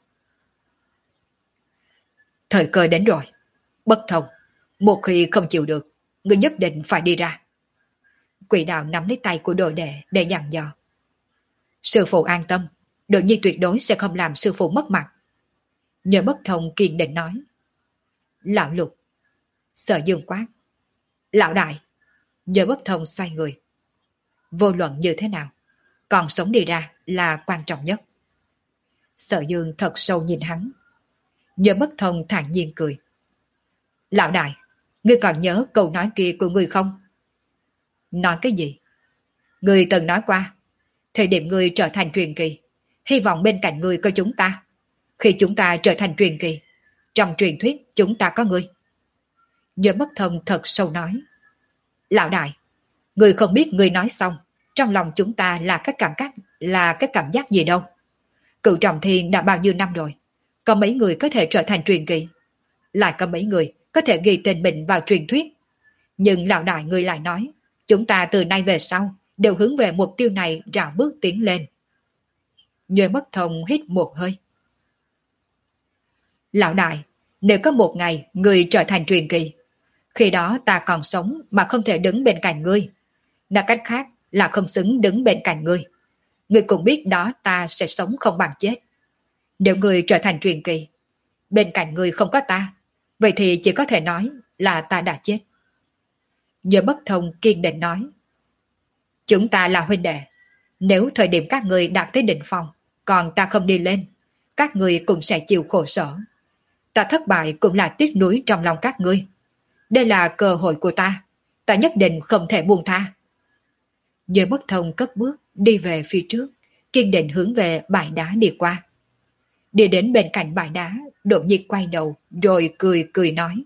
Thời cơ đến rồi. Bất Thông, một khi không chịu được, ngươi nhất định phải đi ra. Quỷ đạo nắm lấy tay của đồ đệ để dặn dò. Sư phụ an tâm, Đồ Nhi tuyệt đối sẽ không làm sư phụ mất mặt. Nhờ Bất Thông kiên định nói. Lão Lục. Sở Dương quát. Lão Đại. Nhờ Bất Thông xoay người. Vô luận như thế nào, còn sống đi ra là quan trọng nhất. Sở Dương thật sâu nhìn hắn. Nhờ Bất Thông thản nhiên cười. Lão Đại, ngươi còn nhớ câu nói kia của ngươi không? Nói cái gì? Ngươi từng nói qua, thời điểm ngươi trở thành truyền kỳ, hy vọng bên cạnh ngươi có chúng ta. Khi chúng ta trở thành truyền kỳ, trong truyền thuyết chúng ta có ngươi. Nhớ Bất Thông thật sâu nói. Lão Đại, ngươi không biết ngươi nói xong, trong lòng chúng ta là cái cảm giác, là cái cảm giác gì đâu. Cựu Trọng Thiên đã bao nhiêu năm rồi, có mấy người có thể trở thành truyền kỳ, lại có mấy người có thể ghi tên mình vào truyền thuyết. Nhưng Lão Đại ngươi lại nói, chúng ta từ nay về sau đều hướng về mục tiêu này rào bước tiến lên. Nhớ Bất Thông hít một hơi. Lão Đại, nếu có một ngày ngươi trở thành truyền kỳ, khi đó ta còn sống mà không thể đứng bên cạnh ngươi. Nói cách khác là không xứng đứng bên cạnh ngươi. Ngươi cũng biết đó ta sẽ sống không bằng chết. Nếu ngươi trở thành truyền kỳ, bên cạnh ngươi không có ta, vậy thì chỉ có thể nói là ta đã chết. Nhớ Bất Thông kiên định nói. Chúng ta là huynh đệ. Nếu thời điểm các ngươi đạt tới đỉnh phong, còn ta không đi lên, các ngươi cũng sẽ chịu khổ sở. Ta thất bại cũng là tiếc nuối trong lòng các ngươi. Đây là cơ hội của ta, ta nhất định không thể buông tha. Nhớ Bất Thông cất bước đi về phía trước, kiên định hướng về bãi đá đi qua. Đi đến bên cạnh bãi đá, đột nhiên quay đầu rồi cười cười nói.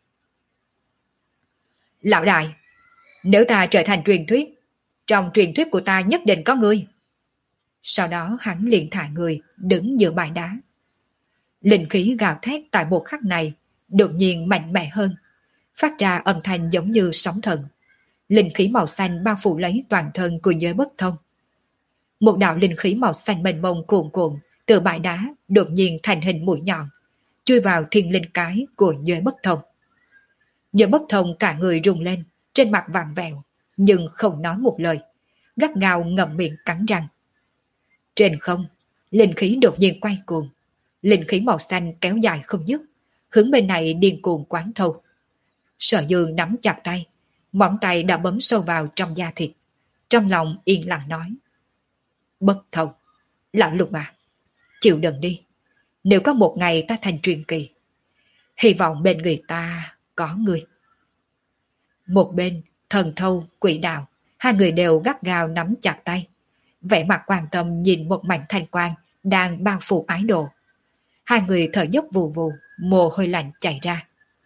Lão Đại, nếu ta trở thành truyền thuyết, trong truyền thuyết của ta nhất định có ngươi. Sau đó hắn liền thả người đứng giữa bãi đá. Linh khí gào thét tại một khắc này đột nhiên mạnh mẽ hơn, phát ra âm thanh giống như sóng thần. Linh khí màu xanh bao phủ lấy toàn thân của Nhớ Bất Thông. Một đạo linh khí màu xanh mênh mông cuồn cuộn từ bãi đá đột nhiên thành hình mũi nhọn, chui vào thiên linh cái của Nhớ Bất Thông. Nhớ Bất Thông cả người rung lên, trên mặt vàng vẹo, nhưng không nói một lời, gắt gao ngậm miệng cắn răng. Trên không, linh khí đột nhiên quay cuồng, linh khí màu xanh kéo dài không dứt, hướng bên này điên cuồng quán thâu. Sở Dương nắm chặt tay, móng tay đã bấm sâu vào trong da thịt, trong lòng yên lặng nói. Bất Thông, Lão Lục à, chịu đựng đi. Nếu có một ngày ta thành truyền kỳ, hy vọng bên người ta có người. Một bên, Thần Thâu, Quỷ Đạo, hai người đều gắt gao nắm chặt tay, vẻ mặt quan tâm nhìn một mảnh thanh quang đang bao phủ ái đồ. Hai người thở dốc vù vù, mồ hôi lạnh chảy ra.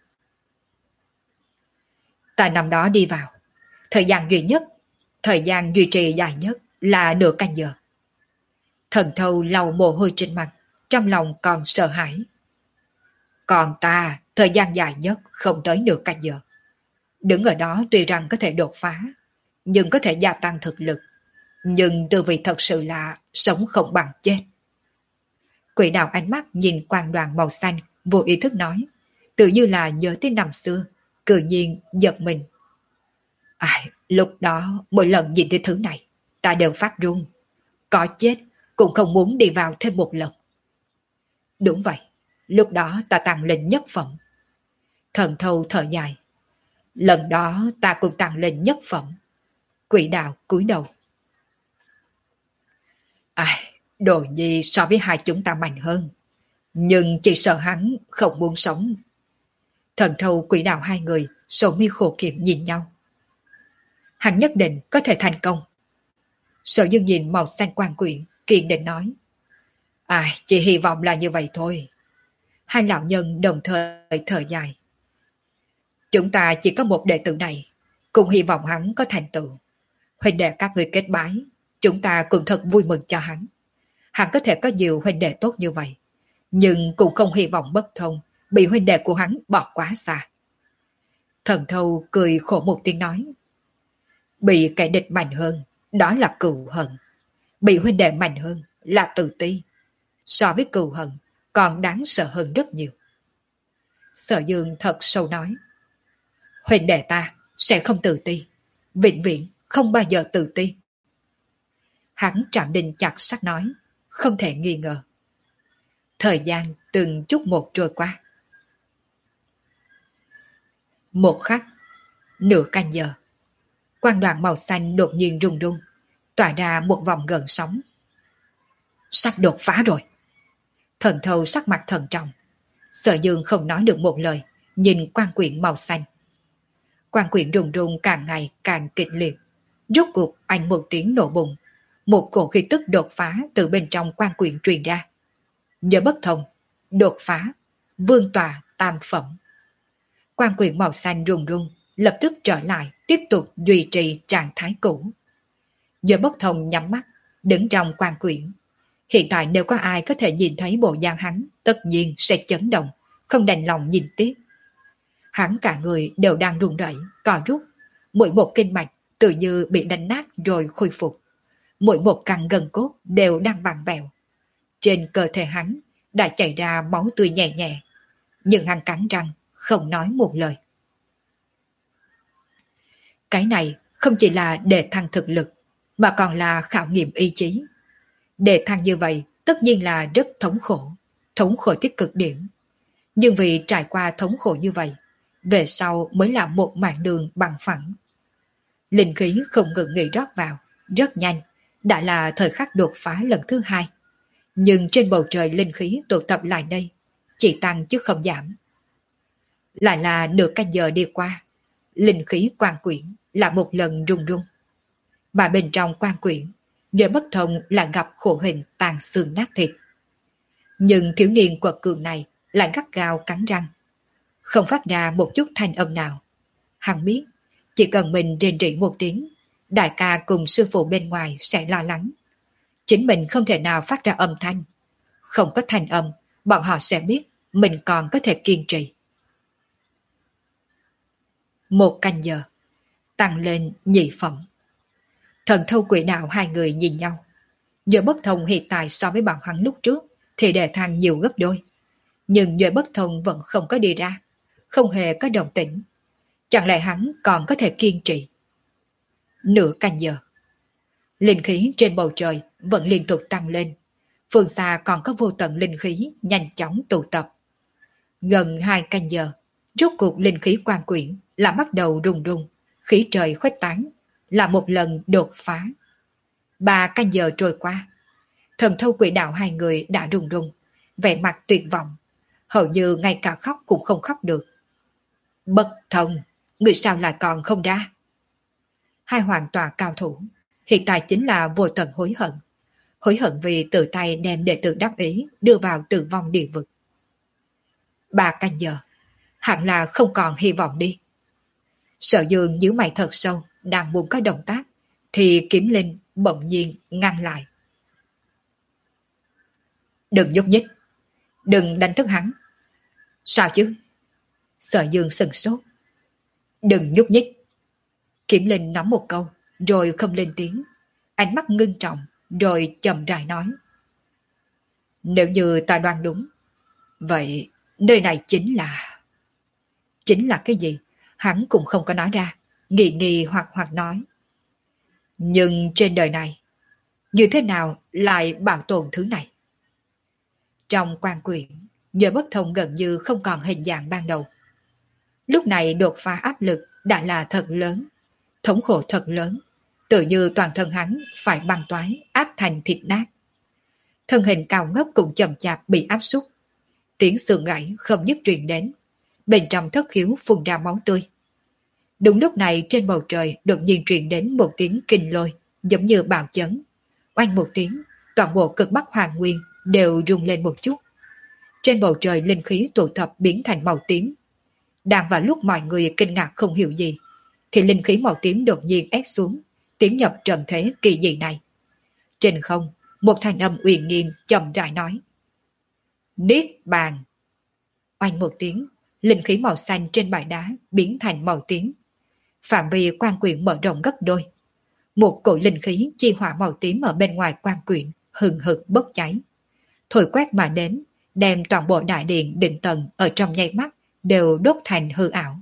Ta năm đó đi vào, thời gian duy nhất, thời gian duy trì dài nhất là nửa canh giờ. Thần Thâu lau mồ hôi trên mặt, trong lòng còn sợ hãi. Còn ta, thời gian dài nhất không tới nửa canh giờ. Đứng ở đó tuy rằng có thể đột phá, nhưng có thể gia tăng thực lực. Nhưng tư vị thật sự là sống không bằng chết. Quỷ Đạo ánh mắt nhìn quang đoàn màu xanh, vô ý thức nói, tự như là nhớ tới năm xưa, cự nhiên giật mình. Ai, lúc đó mỗi lần nhìn thấy thứ này, ta đều phát run. Có chết cũng không muốn đi vào thêm một lần. Đúng vậy, lúc đó ta tăng lên nhất phẩm. Thần Thâu thở dài. Lần đó ta cũng tăng lên nhất phẩm. Quỷ Đạo cúi đầu. Ai, Đồ Nhi so với hai chúng ta mạnh hơn, nhưng chỉ sợ hắn không muốn sống. Thần Thâu, Quỷ Đạo hai người sầu mi khổ kiểm nhìn nhau. hắn nhất định có thể thành công. Sở Dương nhìn màu xanh quan quyển, kiên định nói. Ai, chỉ hy vọng là như vậy thôi. Hai lão nhân đồng thời thở dài. Chúng ta chỉ có một đệ tử này, cũng hy vọng hắn có thành tựu. Huynh đệ các người kết bái, chúng ta cũng thật vui mừng cho hắn. Hắn có thể có nhiều huynh đệ tốt như vậy, nhưng cũng không hy vọng bất thông, bị huynh đệ của hắn bỏ quá xa. Thần Thâu cười khổ một tiếng nói. Bị kẻ địch mạnh hơn, đó là cừu hận. Bị huynh đệ mạnh hơn là tự ti. So với cừu hận, còn đáng sợ hơn rất nhiều. Sở Dương thật sâu nói. Huynh đệ ta sẽ không tự ti, vĩnh viễn không bao giờ tự ti. Hắn trạm đinh chặt sắt nói, không thể nghi ngờ. Thời gian từng chút một trôi qua. Một khắc, nửa canh giờ, quang đoàn màu xanh đột nhiên rung rung, tỏa ra một vòng gợn sóng. Sắp đột phá rồi. Thần Thâu sắc mặt thần trọng. Sở Dương không nói được một lời, nhìn quan quyển màu xanh. Quan quyển rung rung càng ngày càng kịch liệt. Rốt cuộc anh một tiếng nổ bùng, một cổ khí tức đột phá từ bên trong quan quyển truyền ra. Nhớ bất thông, đột phá, vương tòa tam phẩm. Quan quyển màu xanh rung rung, lập tức trở lại, tiếp tục duy trì trạng thái cũ. Nhớ bất thông nhắm mắt, đứng trong quan quyển. Hiện tại nếu có ai có thể nhìn thấy bộ dáng hắn, tất nhiên sẽ chấn động, không đành lòng nhìn tiếp. Hắn cả người đều đang run rẩy, co rút, mỗi một kinh mạch tự như bị đánh nát rồi khôi phục. Mỗi một căn gân cốt đều đang vặn vẹo. Trên cơ thể hắn đã chảy ra máu tươi nhẹ nhẹ, nhưng hắn cắn răng, không nói một lời. Cái này không chỉ là để thăng thực lực, mà còn là khảo nghiệm ý chí. Để thăng như vậy tất nhiên là rất thống khổ, thống khổ tới cực điểm. Nhưng vì trải qua thống khổ như vậy, về sau mới là một mạng đường bằng phẳng. Linh khí không ngừng nghỉ rót vào, rất nhanh, đã là thời khắc đột phá lần thứ hai. Nhưng trên bầu trời linh khí tụ tập lại đây, chỉ tăng chứ không giảm. Lại là nửa canh giờ đi qua, linh khí quan quyển là một lần rung rung. Mà bên trong quan quyển, Nhớ bất thông là gặp khổ hình tàn xương nát thịt. Nhưng thiếu niên quật cường này lại gắt gao cắn răng, không phát ra một chút thanh âm nào. Hắn biết, chỉ cần mình rên rỉ một tiếng, đại ca cùng sư phụ bên ngoài sẽ lo lắng. Chính mình không thể nào phát ra âm thanh. Không có thanh âm, bọn họ sẽ biết mình còn có thể kiên trì. Một canh giờ, tăng lên nhị phẩm. Thần Thâu quỷ đạo hai người nhìn nhau. Nhớ bất thông hiện tại so với bọn hắn lúc trước thì đề thăng nhiều gấp đôi. Nhưng Nhớ bất thông vẫn không có đi ra, không hề có đồng tĩnh. Chẳng lẽ hắn còn có thể kiên trì? Nửa canh giờ. Linh khí trên bầu trời vẫn liên tục tăng lên. Phương xa còn có vô tận linh khí nhanh chóng tụ tập. Gần hai canh giờ, rốt cuộc linh khí quan quyển là bắt đầu rung rung, khí trời khuếch tán, là một lần đột phá. Ba canh giờ trôi qua, Thần Thâu quỷ đạo hai người đã rung rung, vẻ mặt tuyệt vọng, hầu như ngay cả khóc cũng không khóc được. Bất thông, người sao lại còn không ra? Hai hoàng tòa cao thủ, hiện tại chính là vô tận hối hận. Hối hận vì tự tay đem đệ tử đắc ý đưa vào tử vong địa vực. Ba canh giờ, hẳn là không còn hy vọng đi. Sở Dương nhíu mày thật sâu, đang muốn có động tác, thì Kiếm Linh bỗng nhiên ngăn lại. Đừng nhúc nhích, đừng đánh thức hắn. Sao chứ? Sở Dương sừng sốt. Đừng nhúc nhích. Kiếm Linh nói một câu, rồi không lên tiếng, ánh mắt ngưng trọng, rồi chậm rãi nói. Nếu như ta đoán đúng, vậy nơi này chính là... Chính là cái gì? Hắn cũng không có nói ra, nghi nghi hoặc hoặc nói. Nhưng trên đời này, như thế nào lại bảo tồn thứ này? Trong quan quyển, Nhớ bất thông gần như không còn hình dạng ban đầu. Lúc này đột phá áp lực đã là thật lớn, thống khổ thật lớn, tự như toàn thân hắn phải băng toái áp thành thịt nát. Thân hình cao ngất cũng chậm chạp bị áp súc. Tiếng xương gãy không dứt truyền đến, bên trong thất khiếu phun ra máu tươi. Đúng lúc này trên bầu trời đột nhiên truyền đến một tiếng kinh lôi, giống như bạo chấn. Oanh một tiếng, toàn bộ cực bắc hoàng nguyên đều rung lên một chút. Trên bầu trời linh khí tụ tập biến thành màu tím. Đang vào lúc mọi người kinh ngạc không hiểu gì, thì linh khí màu tím đột nhiên ép xuống, tiến nhập trận thế kỳ dị này. Trên không, một thanh âm uy nghiêm chậm rãi nói: Niết bàn. Oanh một tiếng, linh khí màu xanh trên bãi đá biến thành màu tím. Phạm vi quan quyển mở rộng gấp đôi. Một cổ linh khí chi hỏa màu tím ở bên ngoài quan quyển hừng hực bốc cháy. Thổi quét mà đến, đem toàn bộ đại điện định tầng ở trong nháy mắt đều đốt thành hư ảo.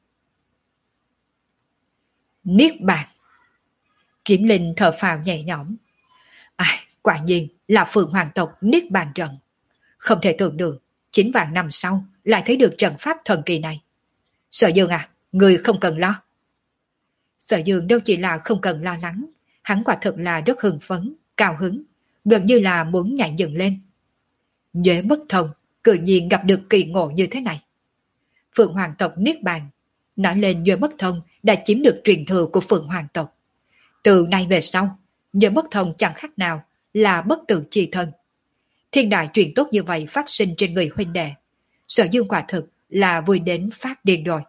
Niết bàn. Kiếm Linh thở phào nhẹ nhõm. À, quả nhiên là Phượng Hoàng tộc Niết bàn trận. Không thể tưởng được, chín vạn năm sau lại thấy được trận pháp thần kỳ này. Sở Dương à, người không cần lo. Sở Dương đâu chỉ là không cần lo lắng, hắn quả thực là rất hưng phấn, cao hứng, gần như là muốn nhảy dựng lên. Nhuế bất thông, cự nhiên gặp được kỳ ngộ như thế này. Phượng Hoàng tộc Niết bàn, nói lên Nhuế bất thông đã chiếm được truyền thừa của Phượng Hoàng tộc. Từ nay về sau, Nhuế bất thông chẳng khác nào là bất tử chi thân. Thiên đại chuyện tốt như vậy phát sinh trên người huynh đệ. Sở Dương quả thực là vui đến phát điên rồi.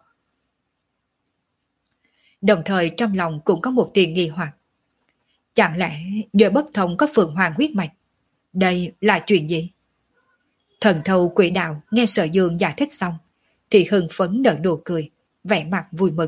Đồng thời trong lòng cũng có một tiền nghi hoặc. Chẳng lẽ Nhuế bất thông có Phượng Hoàng huyết mạch? Đây là chuyện gì? Thần thâu quỷ đạo nghe Sở Dương giải thích xong, thì hưng phấn nở nụ cười, vẻ mặt vui mừng.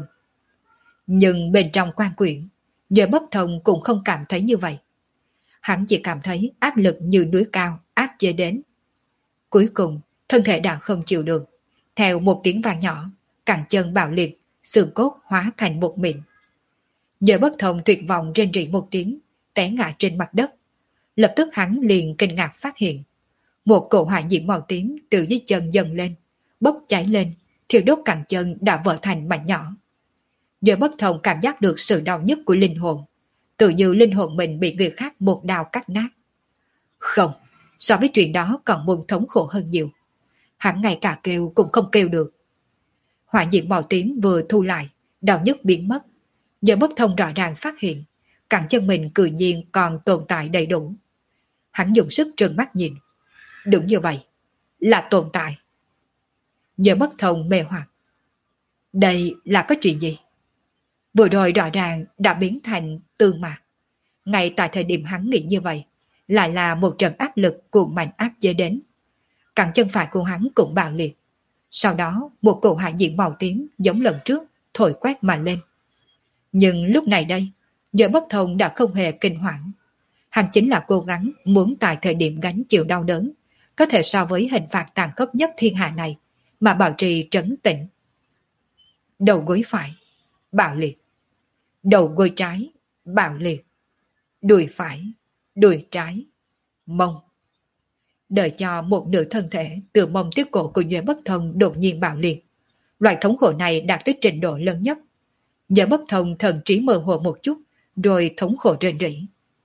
Nhưng bên trong quan quyển, Nhuế bất thông cũng không cảm thấy như vậy. Hắn chỉ cảm thấy áp lực như núi cao áp chế đến. Cuối cùng, thân thể đã không chịu được. Theo một tiếng vang nhỏ, cẳng chân bạo liệt, xương cốt hóa thành một mịn. Nhuế bất thông tuyệt vọng rên rỉ một tiếng, té ngã trên mặt đất. Lập tức hắn liền kinh ngạc phát hiện. Một cổ hỏa diễm màu tím từ dưới chân dần lên, bốc cháy lên, thiêu đốt cẳng chân đã vỡ thành mảnh nhỏ. Nhuế bất thông cảm giác được sự đau nhức của linh hồn, tự như linh hồn mình bị người khác một đao cắt nát. Không, so với chuyện đó còn muốn thống khổ hơn nhiều. Hắn ngay cả kêu cũng không kêu được. Hỏa diễm màu tím vừa thu lại, đau nhức biến mất. Nhuế bất thông rõ ràng phát hiện, cẳng chân mình cự nhiên còn tồn tại đầy đủ. Hắn dùng sức trừng mắt nhìn. Đúng như vậy, là tồn tại. Nhuế bất thông mê hoặc. Đây là có chuyện gì? Vừa rồi rõ ràng đã biến thành tương mạc. Ngay tại thời điểm hắn nghĩ như vậy, lại là một trận áp lực cuồng mạnh áp chế đến. Cẳng chân phải của hắn cũng bạo liệt. Sau đó một cổ hỏa diễm màu tím giống lần trước thổi quét mà lên. Nhưng lúc này đây, Nhuế bất thông đã không hề kinh hoảng. Hắn chính là cố gắng muốn tại thời điểm gánh chịu đau đớn, có thể so với hình phạt tàn khốc nhất thiên hạ này, mà bảo trì trấn tĩnh. Đầu gối phải, bạo liệt. Đầu gối trái, bạo liệt. Đùi phải, đùi trái, mông. Đợi cho một nửa thân thể từ mông tiếp cổ của Nhuế bất thông đột nhiên bạo liệt. Loại thống khổ này đạt tới trình độ lớn nhất. Nhuế bất thông thần trí mơ hồ một chút, rồi thống khổ rên rỉ.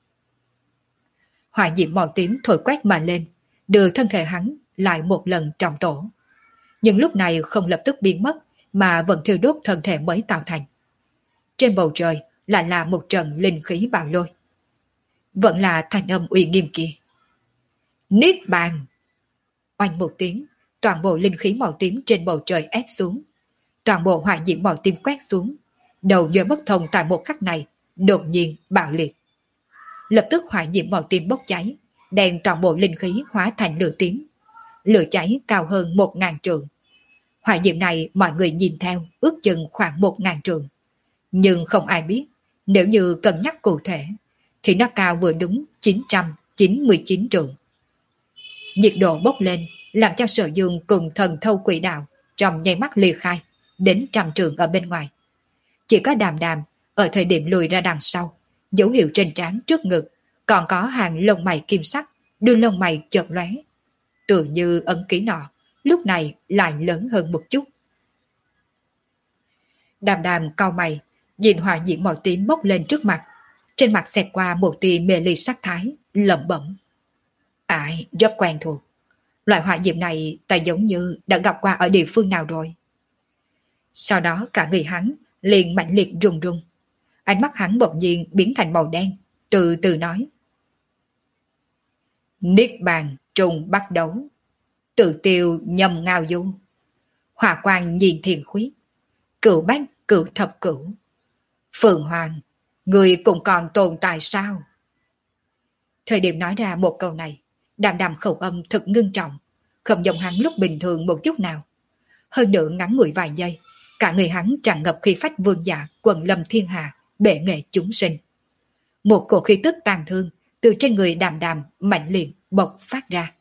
Hỏa diễm màu tím thổi quét mà lên, đưa thân thể hắn lại một lần trọng tổ. Nhưng lúc này không lập tức biến mất, mà vẫn thiêu đốt thân thể mới tạo thành. Trên bầu trời lại là một trận linh khí bạo lôi. Vẫn là thanh âm uy nghiêm kia. Niết bàn! Oanh một tiếng, toàn bộ linh khí màu tím trên bầu trời ép xuống. Toàn bộ hỏa diễm màu tím quét xuống. Đầu Nhuế bất thông tại một khắc này đột nhiên bạo liệt. Lập tức hỏa diễm màu tím bốc cháy, đem toàn bộ linh khí hóa thành lửa tím. Lửa cháy cao hơn một ngàn trượng. Hỏa diễm này mọi người nhìn theo ước chừng khoảng một ngàn trượng. Nhưng không ai biết, nếu như cân nhắc cụ thể, thì nó cao vừa đúng chín trăm chín mươi chín trượng. Nhiệt độ bốc lên, làm cho Sở Dương cùng thần thâu quỷ đạo trong nháy mắt ly khai, đến trăm trượng ở bên ngoài. Chỉ có Đàm Đàm, ở thời điểm lùi ra đằng sau, dấu hiệu trên trán trước ngực, còn có hàng lông mày kim sắc, đuôi lông mày chợt lóe. Tự như ấn ký nọ, lúc này lại lớn hơn một chút. Đàm Đàm cau mày, nhìn hỏa diễm màu tím bốc lên trước mặt, trên mặt xẹt qua một tia mê ly sắc thái, lẩm bẩm. Ai, rất quen thuộc. Loại hỏa diễm này ta giống như đã gặp qua ở địa phương nào rồi. Sau đó cả người hắn liền mạnh liệt run run. Ánh mắt hắn bỗng nhiên biến thành màu đen, từ từ nói. Niết bàn trùng bắt đấu, tự tiêu nhầm ngao du, hỏa quang nhìn thiền khuyết, cửu bách cửu thập cửu. Phượng Hoàng, người cũng còn tồn tại sao? Thời điểm nói ra một câu này, Đàm Đàm khẩu âm thật ngưng trọng, không giống hắn lúc bình thường một chút nào. Hơn nữa ngắn ngủi vài giây, cả người hắn tràn ngập khí phách vương giả quần lâm thiên hạ, bệ nghệ chúng sinh. Một cổ khí tức tàn thương từ trên người Đàm Đàm mạnh liệt bộc phát ra.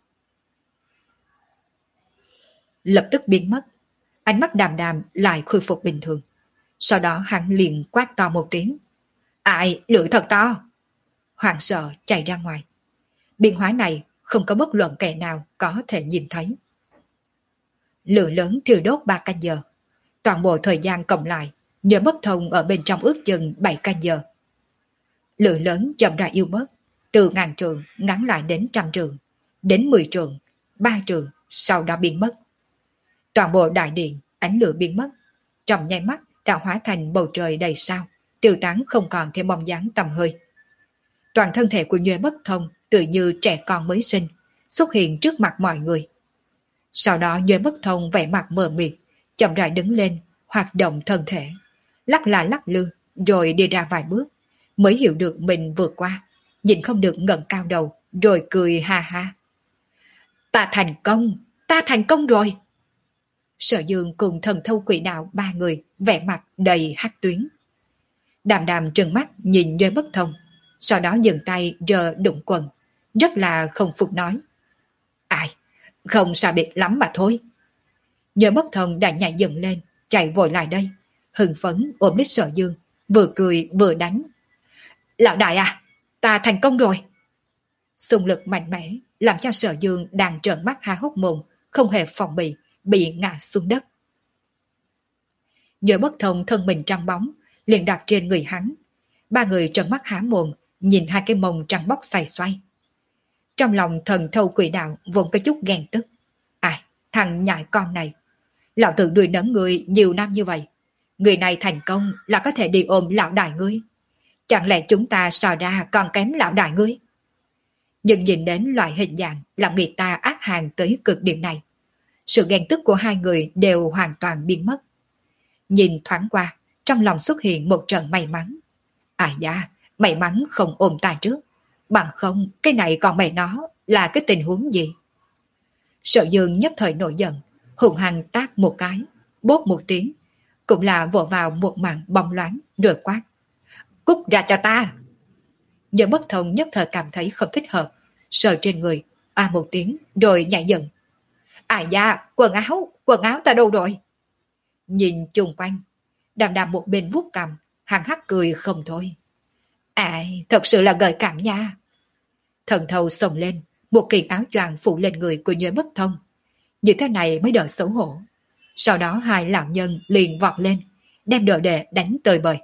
Lập tức biến mất, ánh mắt Đàm Đàm lại khôi phục bình thường. Sau đó hắn liền quát to một tiếng. Ai, lửa thật to! Hoảng sợ chạy ra ngoài. Biến hóa này không có bất luận kẻ nào có thể nhìn thấy. Lửa lớn thiêu đốt ba canh giờ. Toàn bộ thời gian cộng lại, nhớ bất thông ở bên trong ước chừng bảy canh giờ. Lửa lớn chậm rãi yếu bớt, từ ngàn trường ngắn lại đến trăm trường, đến mười trường, ba trường, sau đó biến mất. Toàn bộ đại điện, ánh lửa biến mất, trong nháy mắt đã hóa thành bầu trời đầy sao, tiêu tán không còn thêm bóng dáng tầm hơi. Toàn thân thể của Nhuệ Bất Thông tự như trẻ con mới sinh, xuất hiện trước mặt mọi người. Sau đó Nhuệ Bất Thông vẻ mặt mờ mịt, chậm rãi đứng lên, hoạt động thân thể, lắc là lắc lư, rồi đi ra vài bước, mới hiểu được mình vượt qua, nhìn không được ngẩng cao đầu, rồi cười ha ha. Ta thành công, ta thành công rồi. Sở Dương cùng Thần Thâu Quỷ Đạo ba người vẻ mặt đầy hắc tuyến. Đàm Đàm trừng mắt nhìn Nhuệ Bất Thông, sau đó dừng tay rờ đụng quần, rất là không phục nói. Ai, không sao biệt lắm mà thôi. Nhuệ Bất Thông đã nhảy dựng lên, chạy vội lại đây, hưng phấn ôm lấy Sở Dương, vừa cười vừa đánh. Lão đại à, ta thành công rồi. Xung lực mạnh mẽ làm cho Sở Dương đang trợn mắt há hốc mồm, không hề phòng bị, bị ngã xuống đất. Nhuệ Bất Thông thân mình trắng bóng, liền đặt trên người hắn. Ba người trợn mắt há mồm, nhìn hai cái mông trắng bóc xoay xoay. Trong lòng Thần Thâu Quỷ Đạo vốn có chút ghen tức. Ai, thằng nhại con này, lão tử nuôi nấng người nhiều năm như vậy, người này thành công là có thể đi ôm lão đại ngươi. Chẳng lẽ chúng ta so ra còn kém lão đại ngươi? Nhưng nhìn đến loại hình dạng làm người ta ác hàn tới cực điểm này, sự ghen tức của hai người đều hoàn toàn biến mất. Nhìn thoáng qua, trong lòng xuất hiện một trận may mắn. À da, may mắn không ôm ta trước, bằng không cái này còn mày nó là cái tình huống gì? Sở Dương nhất thời nổi giận, hùng hăng tác một cái, bốp một tiếng, cũng là vỗ vào một màn bóng loáng rồi quát. Cút ra cho ta! Nhớ Bất Thông nhất thời cảm thấy không thích hợp, sờ trên người, a một tiếng rồi nhảy giận. À da, quần áo, quần áo ta đâu rồi? Nhìn chung quanh, Đàm Đàm một bên vuốt cằm, hằng hắc cười không thôi. Ai, thật sự là gợi cảm nha. Thần Thâu xông lên, một kiện áo choàng phủ lên người của Nhuệ Bất Thông. Như thế này mới đỡ xấu hổ. Sau đó hai lão nhân liền vọt lên, đem đồ đệ đánh tơi bời.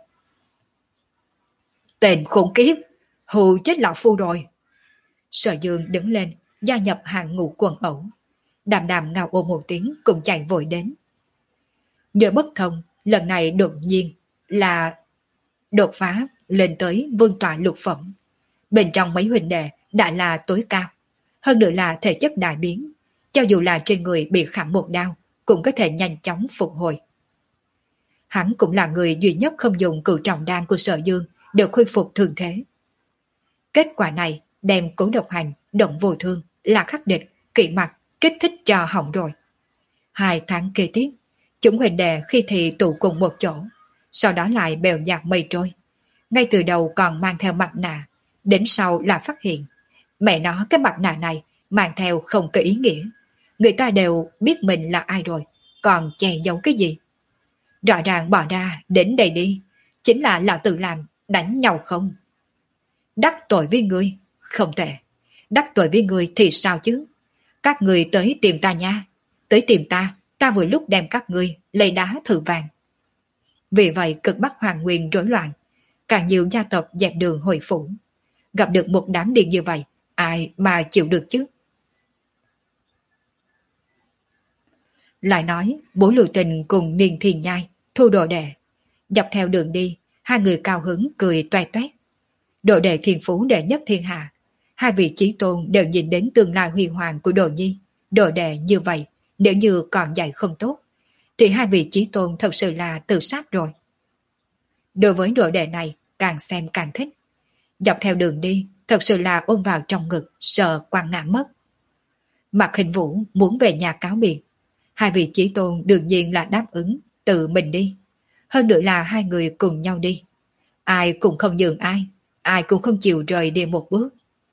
Tên khủng khiếp, hù chết lão phu rồi. Sở Dương đứng lên, gia nhập hàng ngũ quần ẩu. Đàm Đàm ngao ôm một tiếng cùng chạy vội đến. Nhuệ Bất Thông lần này đột nhiên là đột phá lên tới vương tọa lục phẩm. Bên trong mấy huynh đệ đã là tối cao, hơn nữa là thể chất đại biến, cho dù là trên người bị khảm một đao cũng có thể nhanh chóng phục hồi. Hắn cũng là người duy nhất không dùng cửu trọng đan của Sở Dương đều khôi phục thường thế. Kết quả này đem Cố Độc Hành, Động Vô Thương, Lạc Khắc Địch, Kỵ Mặc kích thích cho hỏng rồi. Hai tháng kế tiếp, chúng huynh đệ khi thì tụ cùng một chỗ, sau đó lại bèo nhạt mây trôi. Ngay từ đầu còn mang theo mặt nạ, đến sau là phát hiện mẹ nó cái mặt nạ này mang theo không có ý nghĩa. Người ta đều biết mình là ai rồi, còn che giấu cái gì? Rõ ràng bỏ ra đến đây đi, chính là lão tự làm, đánh nhau không? Đắc tội với ngươi, không tệ. Đắc tội với ngươi thì sao chứ? Các ngươi tới tìm ta nha. Tới tìm ta, ta vừa lúc đem các ngươi lấy đá thử vàng. Vì vậy cực Bắc Hoàng Nguyên rối loạn, càng nhiều gia tộc dẹp đường hồi phủ. Gặp được một đám điên như vậy, ai mà chịu được chứ? Lại nói, Bố Lưu Tình cùng Niên Thiên Nhai thu đồ đệ, Dọc theo đường đi, hai người cao hứng cười toe toét. Đồ đệ thiên phú đệ nhất thiên hạ, hai vị chí tôn đều nhìn đến tương lai huy hoàng của Đồ Nhi. Đồ đệ như vậy, nếu như còn dạy không tốt, thì hai vị chí tôn thật sự là tự sát rồi. Đối với đồ đệ này, càng xem càng thích. Dọc theo đường đi, thật sự là ôm vào trong ngực, sợ quăng ngã mất. Mạc Hình Vũ muốn về nhà cáo biệt. Hai vị chí tôn đương nhiên là đáp ứng, tự mình đi. Hơn nữa là hai người cùng nhau đi. Ai cũng không nhường ai, ai cũng không chịu rời đi một bước.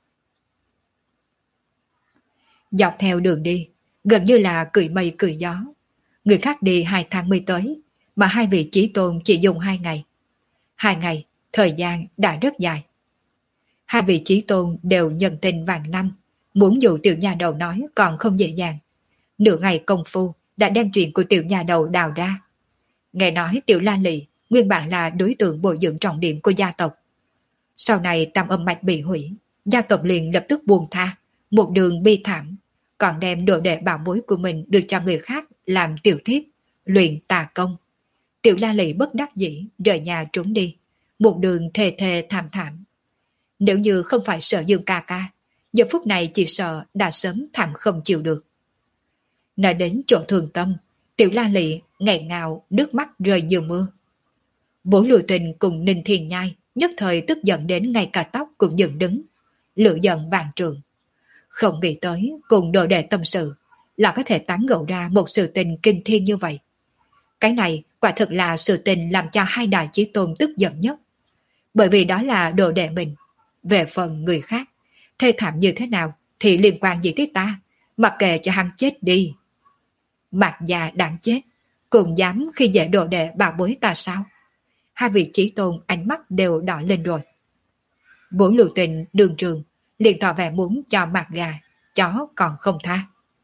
Dọc theo đường đi, gần như là cười mây cười gió. Người khác đi hai tháng mới tới, mà hai vị chí tôn chỉ dùng hai ngày. Hai ngày, thời gian đã rất dài. Hai vị chí tôn đều nhân tình vạn năm, muốn dụ tiểu nhà đầu nói còn không dễ dàng. Nửa ngày công phu đã đem chuyện của tiểu nhà đầu đào ra. Nghe nói tiểu La Lị nguyên bản là đối tượng bồi dưỡng trọng điểm của gia tộc. Sau này tam âm mạch bị hủy, gia tộc liền lập tức buông tha, một đường bi thảm, còn đem đồ đệ bảo bối của mình được cho người khác làm tiểu thiếp, luyện tà công. Tiểu La Lị bất đắc dĩ rời nhà trốn đi, một đường thề thề thảm thảm. Nếu như không phải sợ Dương ca ca, giờ phút này chỉ sợ đã sớm thảm không chịu được. Nói đến chỗ thường tâm, Tiểu La Lị nghẹn ngào, nước mắt rơi như mưa. Bố Lùi Tình cùng Ninh Thiên Nhai nhất thời tức giận đến ngay cả tóc cũng dựng đứng, lửa giận vàng trường. Không nghĩ tới cùng đồ đệ tâm sự là có thể tán gẫu ra một sự tình kinh thiên như vậy. Cái này quả thực là sự tình làm cho hai đại chí tôn tức giận nhất. Bởi vì đó là đồ đệ mình. Về phần người khác, thê thảm như thế nào thì liên quan gì tới ta, mặc kệ cho hắn chết đi. Mạc già đáng chết, cùng dám khi dễ đồ đệ bảo bối ta sao? Hai vị chí tôn ánh mắt đều đỏ lên rồi. Bố Lưu Tình đường trường liền tỏ vẻ muốn cho Mạc gà, chó còn không tha.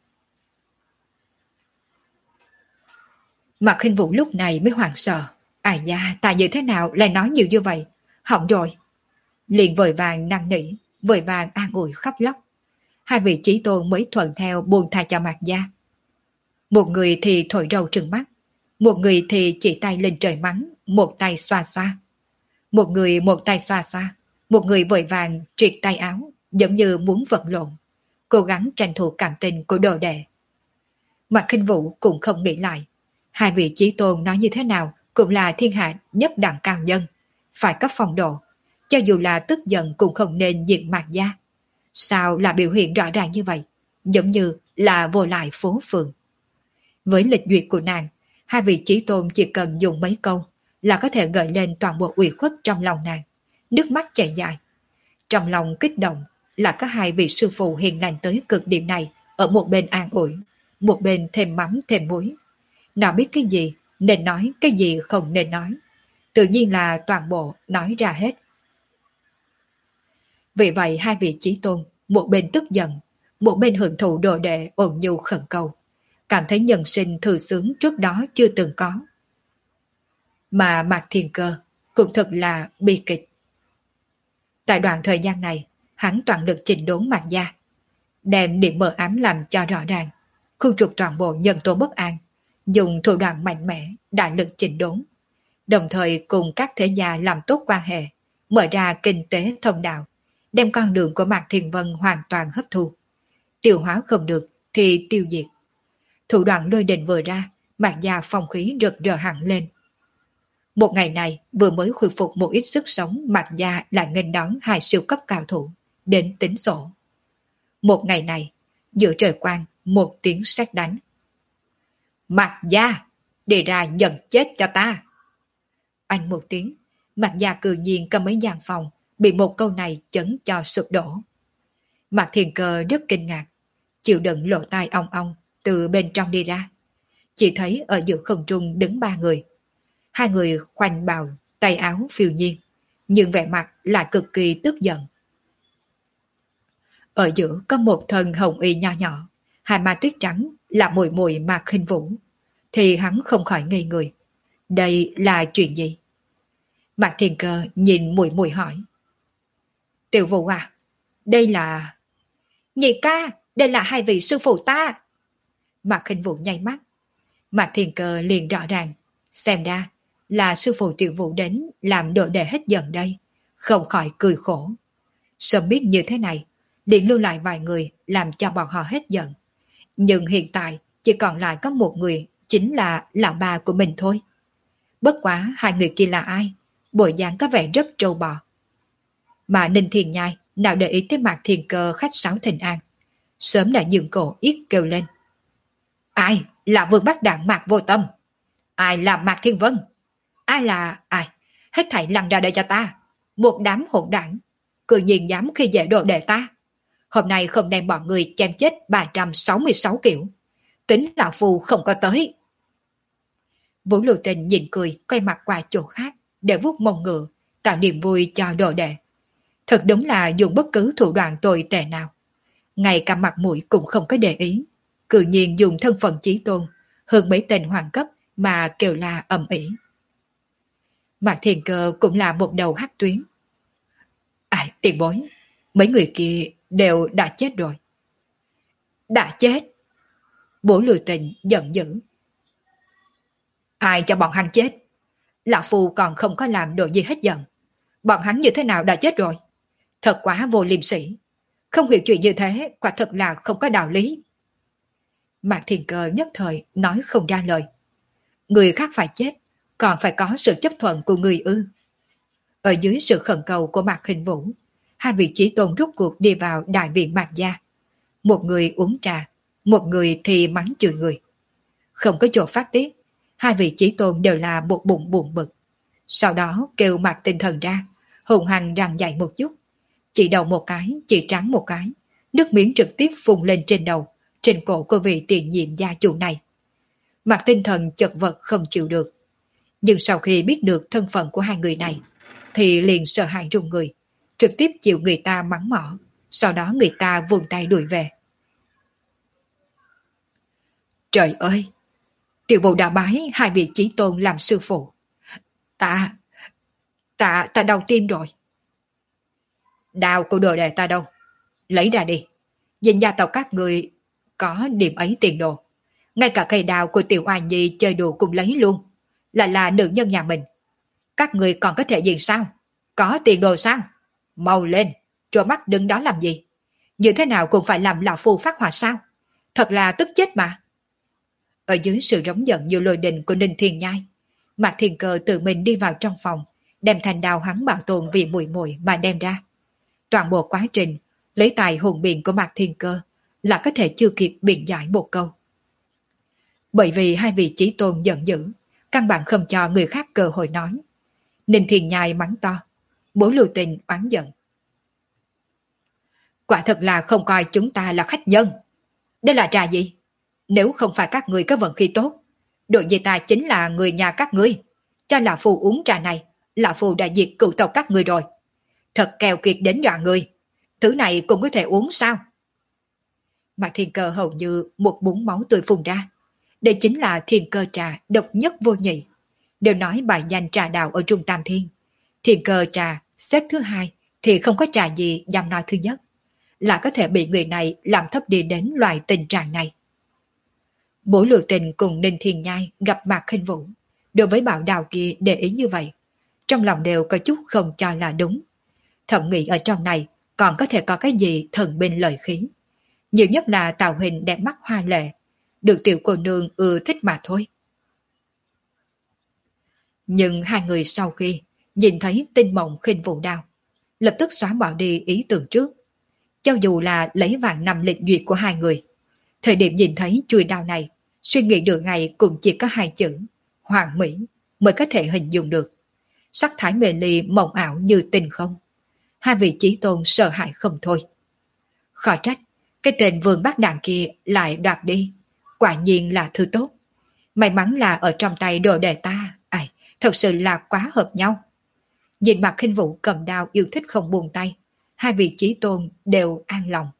Mạc Khinh Vũ lúc này mới hoảng sợ. Ai da, ta như thế nào lại nói nhiều như vậy? Hỏng rồi. Liền vội vàng năn nỉ, vội vàng an ủi khóc lóc. Hai vị chí tôn mới thuận theo buông tha cho Mạc gia. Một người thì thổi râu trừng mắt, một người thì chỉ tay lên trời mắng, một tay xoa xoa. Một người một tay xoa xoa, một người vội vàng triệt tay áo, giống như muốn vật lộn, cố gắng tranh thủ cảm tình của đồ đệ. Mạc Khinh Vũ cũng không nghĩ lại, hai vị chí tôn nói như thế nào cũng là thiên hạ nhất đẳng cao nhân, phải cấp phong độ, cho dù là tức giận cũng không nên diện Mạc gia. Sao là biểu hiện rõ ràng như vậy, giống như là vô lại phố phường. Với lịch duyệt của nàng, hai vị chí tôn chỉ cần dùng mấy câu là có thể gợi lên toàn bộ ủy khuất trong lòng nàng, nước mắt chảy dài. Trong lòng kích động là có hai vị sư phụ hiền lành tới cực điểm này ở một bên an ủi, một bên thêm mắm thêm muối. Nào biết cái gì nên nói, cái gì không nên nói. Tự nhiên là toàn bộ nói ra hết. Vì vậy hai vị chí tôn, một bên tức giận, một bên hưởng thụ đồ đệ ôn nhu khẩn cầu, cảm thấy nhân sinh thư sướng trước đó chưa từng có. Mà Mạc Thiên Cơ cũng thật là bi kịch. Tại đoạn thời gian này, hắn toàn lực chỉnh đốn Mạc gia, đem điểm mờ ám làm cho rõ ràng, khu trục toàn bộ nhân tố bất an, dùng thủ đoạn mạnh mẽ, đại lực chỉnh đốn, đồng thời cùng các thế gia làm tốt quan hệ, mở ra kinh tế thông đạo, đem con đường của Mạc Thiên Vân hoàn toàn hấp thu. Tiêu hóa không được thì tiêu diệt. Thủ đoạn lôi đình vừa ra, Mạc gia phong khí rực rỡ hẳn lên. Một ngày này vừa mới khôi phục một ít sức sống, Mạc gia lại nghênh đón hai siêu cấp cao thủ đến tính sổ. Một ngày này, giữa trời quang, một tiếng sét đánh. Mạc gia, đi ra nhận chết cho ta. Anh một tiếng, Mạc gia cự nhiên cầm mấy gian phòng, bị một câu này chấn cho sụp đổ. Mạc Thiên Cơ rất kinh ngạc, chịu đựng lỗ tai ong ong từ bên trong đi ra. Chỉ thấy ở giữa không trung đứng ba người. Hai người khoanh bào, tay áo phiêu nhiên, nhưng vẻ mặt lại cực kỳ tức giận. Ở giữa có một thân hồng y nho nhỏ, hai má tuyết trắng là mùi mùi Mạc Khinh Vũ, thì hắn không khỏi ngây người. Đây là chuyện gì? Mạc Thiên Cơ nhìn mùi mùi hỏi. Tiểu Vũ à, đây là... Nhị ca, đây là hai vị sư phụ ta. Mạc Khinh Vũ nháy mắt. Mạc Thiên Cơ liền rõ ràng, xem ra là sư phụ Tiểu Vũ đến làm đồ đệ hết dần đây, không khỏi cười khổ. Sớm biết như thế này, liền lưu lại vài người làm cho bọn họ hết giận. Nhưng hiện tại chỉ còn lại có một người, chính là lão bà của mình thôi. Bất quá hai người kia là ai? Bộ dáng có vẻ rất trâu bò. Mà Ninh Thiên Nhai nào để ý tới Mạc Thiên Cơ khách sáo thịnh an, sớm đã dừng cổ yết kêu lên. Ai là vương bác đảng Mạc Vô Tâm? Ai là Mạc Thiên Vân? Ai là... ai? Hết thảy lăn ra đây cho ta. Một đám hỗn đảng, cự nhiên dám khi dễ đồ đệ ta. Hôm nay không đem bọn người chém chết ba trăm sáu mươi sáu kiểu. Tính lão phu không có tới. Vũ Lưu Tình nhìn cười, quay mặt qua chỗ khác để vuốt mông ngựa, tạo niềm vui cho đồ đệ. Thật đúng là dùng bất cứ thủ đoạn tồi tệ nào, ngay cả mặt mũi cũng không có để ý, cự nhiên dùng thân phận chí tôn hơn mấy tên hoàng cấp mà kêu la ầm ĩ. Mạc Thiên Cơ cũng là một đầu hắc tuyến. Ai, tiền bối, mấy người kia đều đã chết rồi. Đã chết? Bố Lưu Tình giận dữ. Ai cho bọn hắn chết? Lão Phu còn không có làm đồ gì hết giận. Bọn hắn như thế nào đã chết rồi? Thật quá vô liêm sỉ. Không hiểu chuyện như thế, quả thật là không có đạo lý. Mạc Thiên Cơ nhất thời nói không ra lời. Người khác phải chết, còn phải có sự chấp thuận của người ư? Ở dưới sự khẩn cầu của Mạc Hình Vũ, hai vị chí tôn rút cuộc đi vào đại viện Mạc gia. Một người uống trà, một người thì mắng chửi người. Không có chỗ phát tiết, hai vị chí tôn đều là một bụng buồn bực. Sau đó kêu Mạc Tinh Thần ra, hùng hăng răng dạy một chút. Chỉ đầu một cái, chỉ trắng một cái, nước miếng trực tiếp phun lên trên đầu, trên cổ của vị tiền nhiệm gia chủ này. Mạc Tinh Thần chật vật không chịu được. Nhưng sau khi biết được thân phận của hai người này, thì liền sợ hãi run người, trực tiếp chịu người ta mắng mỏ, sau đó người ta vươn tay đuổi về. Trời ơi! Tiểu Vũ đã bái hai vị chí tôn làm sư phụ. Ta, ta, ta đau tim rồi. Đau của đồ đệ ta đâu? Lấy ra đi. Nhìn gia tộc các người có điểm ấy tiền đồ. Ngay cả cây đào của Tiểu Oai Nhi chơi đùa cũng lấy luôn. Lại là nữ nhân nhà mình. Các người còn có thể gì sao? Có tiền đồ sao? Mau lên, trôi mắt đứng đó làm gì? Như thế nào cũng phải làm lão phu phát hỏa sao? Thật là tức chết mà. Ở dưới sự rống giận như lôi đình của Ninh Thiên Nhai, Mạc Thiên Cơ tự mình đi vào trong phòng, đem thanh đao hắn bảo tồn vì mùi mùi mà đem ra. Toàn bộ quá trình, lấy tài hùng biện của Mạc Thiên Cơ là có thể chưa kịp biện giải một câu. Bởi vì hai vị chí tôn giận dữ, căn bản không cho người khác cơ hội nói. Ninh Thiên Nhai mắng to, Bố Lưu Tình oán giận. Quả thật là không coi chúng ta là khách nhân. Đây là trà gì? Nếu không phải các người có vận khí tốt, đội gì ta chính là người nhà các ngươi. Cho lão phu uống trà này, lão phu đã diệt cựu tộc các ngươi rồi. Thật keo kiệt đến dọa người. Thứ này cũng có thể uống sao? Mạc Thiên Cơ hầu như một búng máu tươi phun ra. Đây chính là thiên cơ trà độc nhất vô nhị. Đều nói bài danh trà đạo ở Trung Tam Thiên. Thiên cơ trà xếp thứ hai thì không có trà gì dám nói thứ nhất. Là có thể bị người này làm thấp đi đến loại tình trạng này. Bố Lưu Tình cùng Ninh Thiên Nhai gặp Mạc Khinh Vũ. Đối với bảo đào kia để ý như vậy, trong lòng đều có chút không cho là đúng. Thậm nghĩ ở trong này còn có thể có cái gì thần binh lợi khí. Nhiều nhất là tạo hình đẹp mắt hoa lệ, được tiểu cô nương ưa thích mà thôi. Nhưng hai người sau khi nhìn thấy tinh mộng Khinh Vũ đao, lập tức xóa bỏ đi ý tưởng trước. Cho dù là lấy vạn năm lịch duyệt của hai người, thời điểm nhìn thấy chuôi đao này, suy nghĩ được ngày cũng chỉ có hai chữ hoàn mỹ mới có thể hình dung được. Sắc thái mê ly mộng ảo như tình không. Hai vị chí tôn sợ hãi không thôi. Khó trách cái tên vương bác đàn kia lại đoạt đi. Quả nhiên là thứ tốt. May mắn là ở trong tay đồ đệ ta. Ai, thật sự là quá hợp nhau. Nhìn mặt Khinh Vũ cầm đao yêu thích không buông tay, hai vị chí tôn đều an lòng.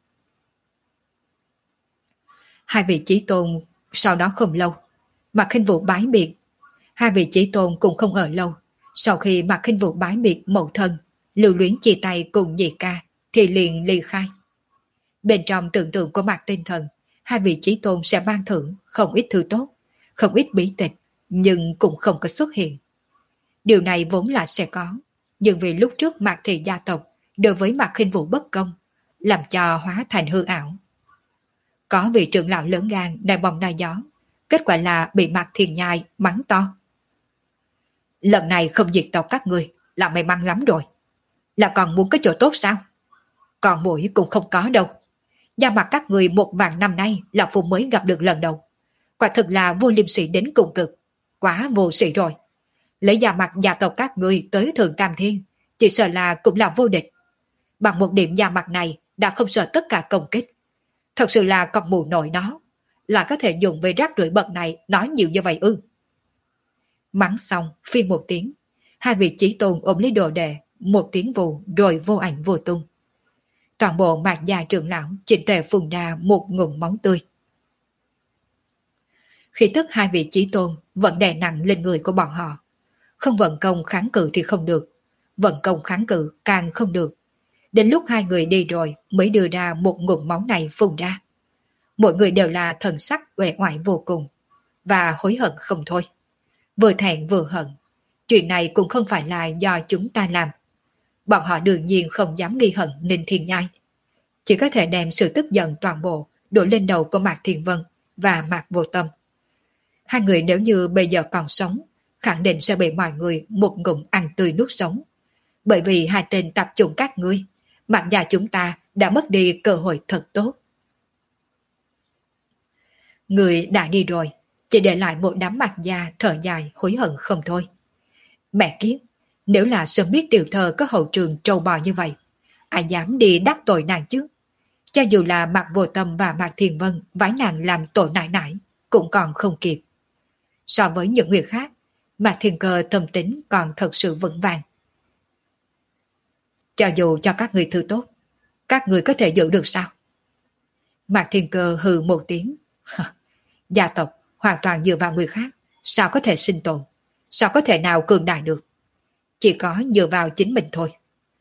Hai vị chí tôn sau đó không lâu, Mạc Khinh Vũ bái biệt. Hai vị chí tôn cũng không ở lâu. Sau khi Mạc Khinh Vũ bái biệt mẫu thân, lưu luyến chia tay cùng nhị ca, thì liền ly khai. Bên trong tưởng tượng của Mạc Tinh Thần, hai vị chí tôn sẽ ban thưởng không ít thứ tốt, không ít bí tịch, nhưng cũng không có xuất hiện. Điều này vốn là sẽ có, nhưng vì lúc trước Mạc Thị gia tộc đối với Mạc Khinh Vũ bất công, làm cho hóa thành hư ảo. Có vị trưởng lão lớn gan đại bồng đại gió, kết quả là bị Mạc Thiên Nhai mắng to. Lần này không diệt tộc các người là may mắn lắm rồi. Là còn muốn cái chỗ tốt sao? Còn mũi cũng không có đâu. Da mặt các người một vạn năm nay là phụ mới gặp được lần đầu. Quả thực là vô liêm sỉ đến cùng cực. Quá vô sĩ rồi. Lấy da mặt gia tộc các người tới Thượng Tam Thiên, chỉ sợ là cũng là vô địch. Bằng một điểm da mặt này đã không sợ tất cả công kích. Thật sự là con mù nổi nó. Là có thể dùng về rác rưởi bậc này nói nhiều như vậy ư? Mắng xong, phi một tiếng. Hai vị chí tôn ôm lấy đồ đệ, một tiếng vù rồi vô ảnh vô tung. Toàn bộ Mạc gia trưởng lão chỉnh tề phun ra một ngụm máu tươi. Khi tức hai vị chí tôn vẫn đè nặng lên người của bọn họ. Không vận công kháng cự thì không được. Vận công kháng cự càng không được. Đến lúc hai người đi rồi mới đưa ra một ngụm máu này phun ra. Mỗi người đều là thần sắc uể oải vô cùng. Và hối hận không thôi. Vừa thẹn vừa hận. Chuyện này cũng không phải là do chúng ta làm. Bọn họ đương nhiên không dám ghi hận Ninh Thiên Nhai. Chỉ có thể đem sự tức giận toàn bộ đổ lên đầu của Mạc Thiên Vân và Mạc Vô Tâm. Hai người nếu như bây giờ còn sống, khẳng định sẽ bị mọi người một ngụm ăn tươi nuốt sống. Bởi vì hai tên tập trung các ngươi, Mạc gia chúng ta đã mất đi cơ hội thật tốt. Người đã đi rồi, chỉ để lại một đám Mạc gia thở dài hối hận không thôi. Mẹ kiếp, nếu là sớm biết tiểu thơ có hậu trường trâu bò như vậy, ai dám đi đắc tội nàng chứ? Cho dù là Mạc Vô Tâm và Mạc Thiền Vân vái nàng làm tội nại nại, cũng còn không kịp. So với những người khác, Mạc Thiên Cơ tâm tính còn thật sự vững vàng. Cho dù cho các người thứ tốt, các người có thể giữ được sao? Mạc Thiên Cơ hừ một tiếng. Gia tộc hoàn toàn dựa vào người khác, sao có thể sinh tồn? Sao có thể nào cường đại được? Chỉ có dựa vào chính mình thôi.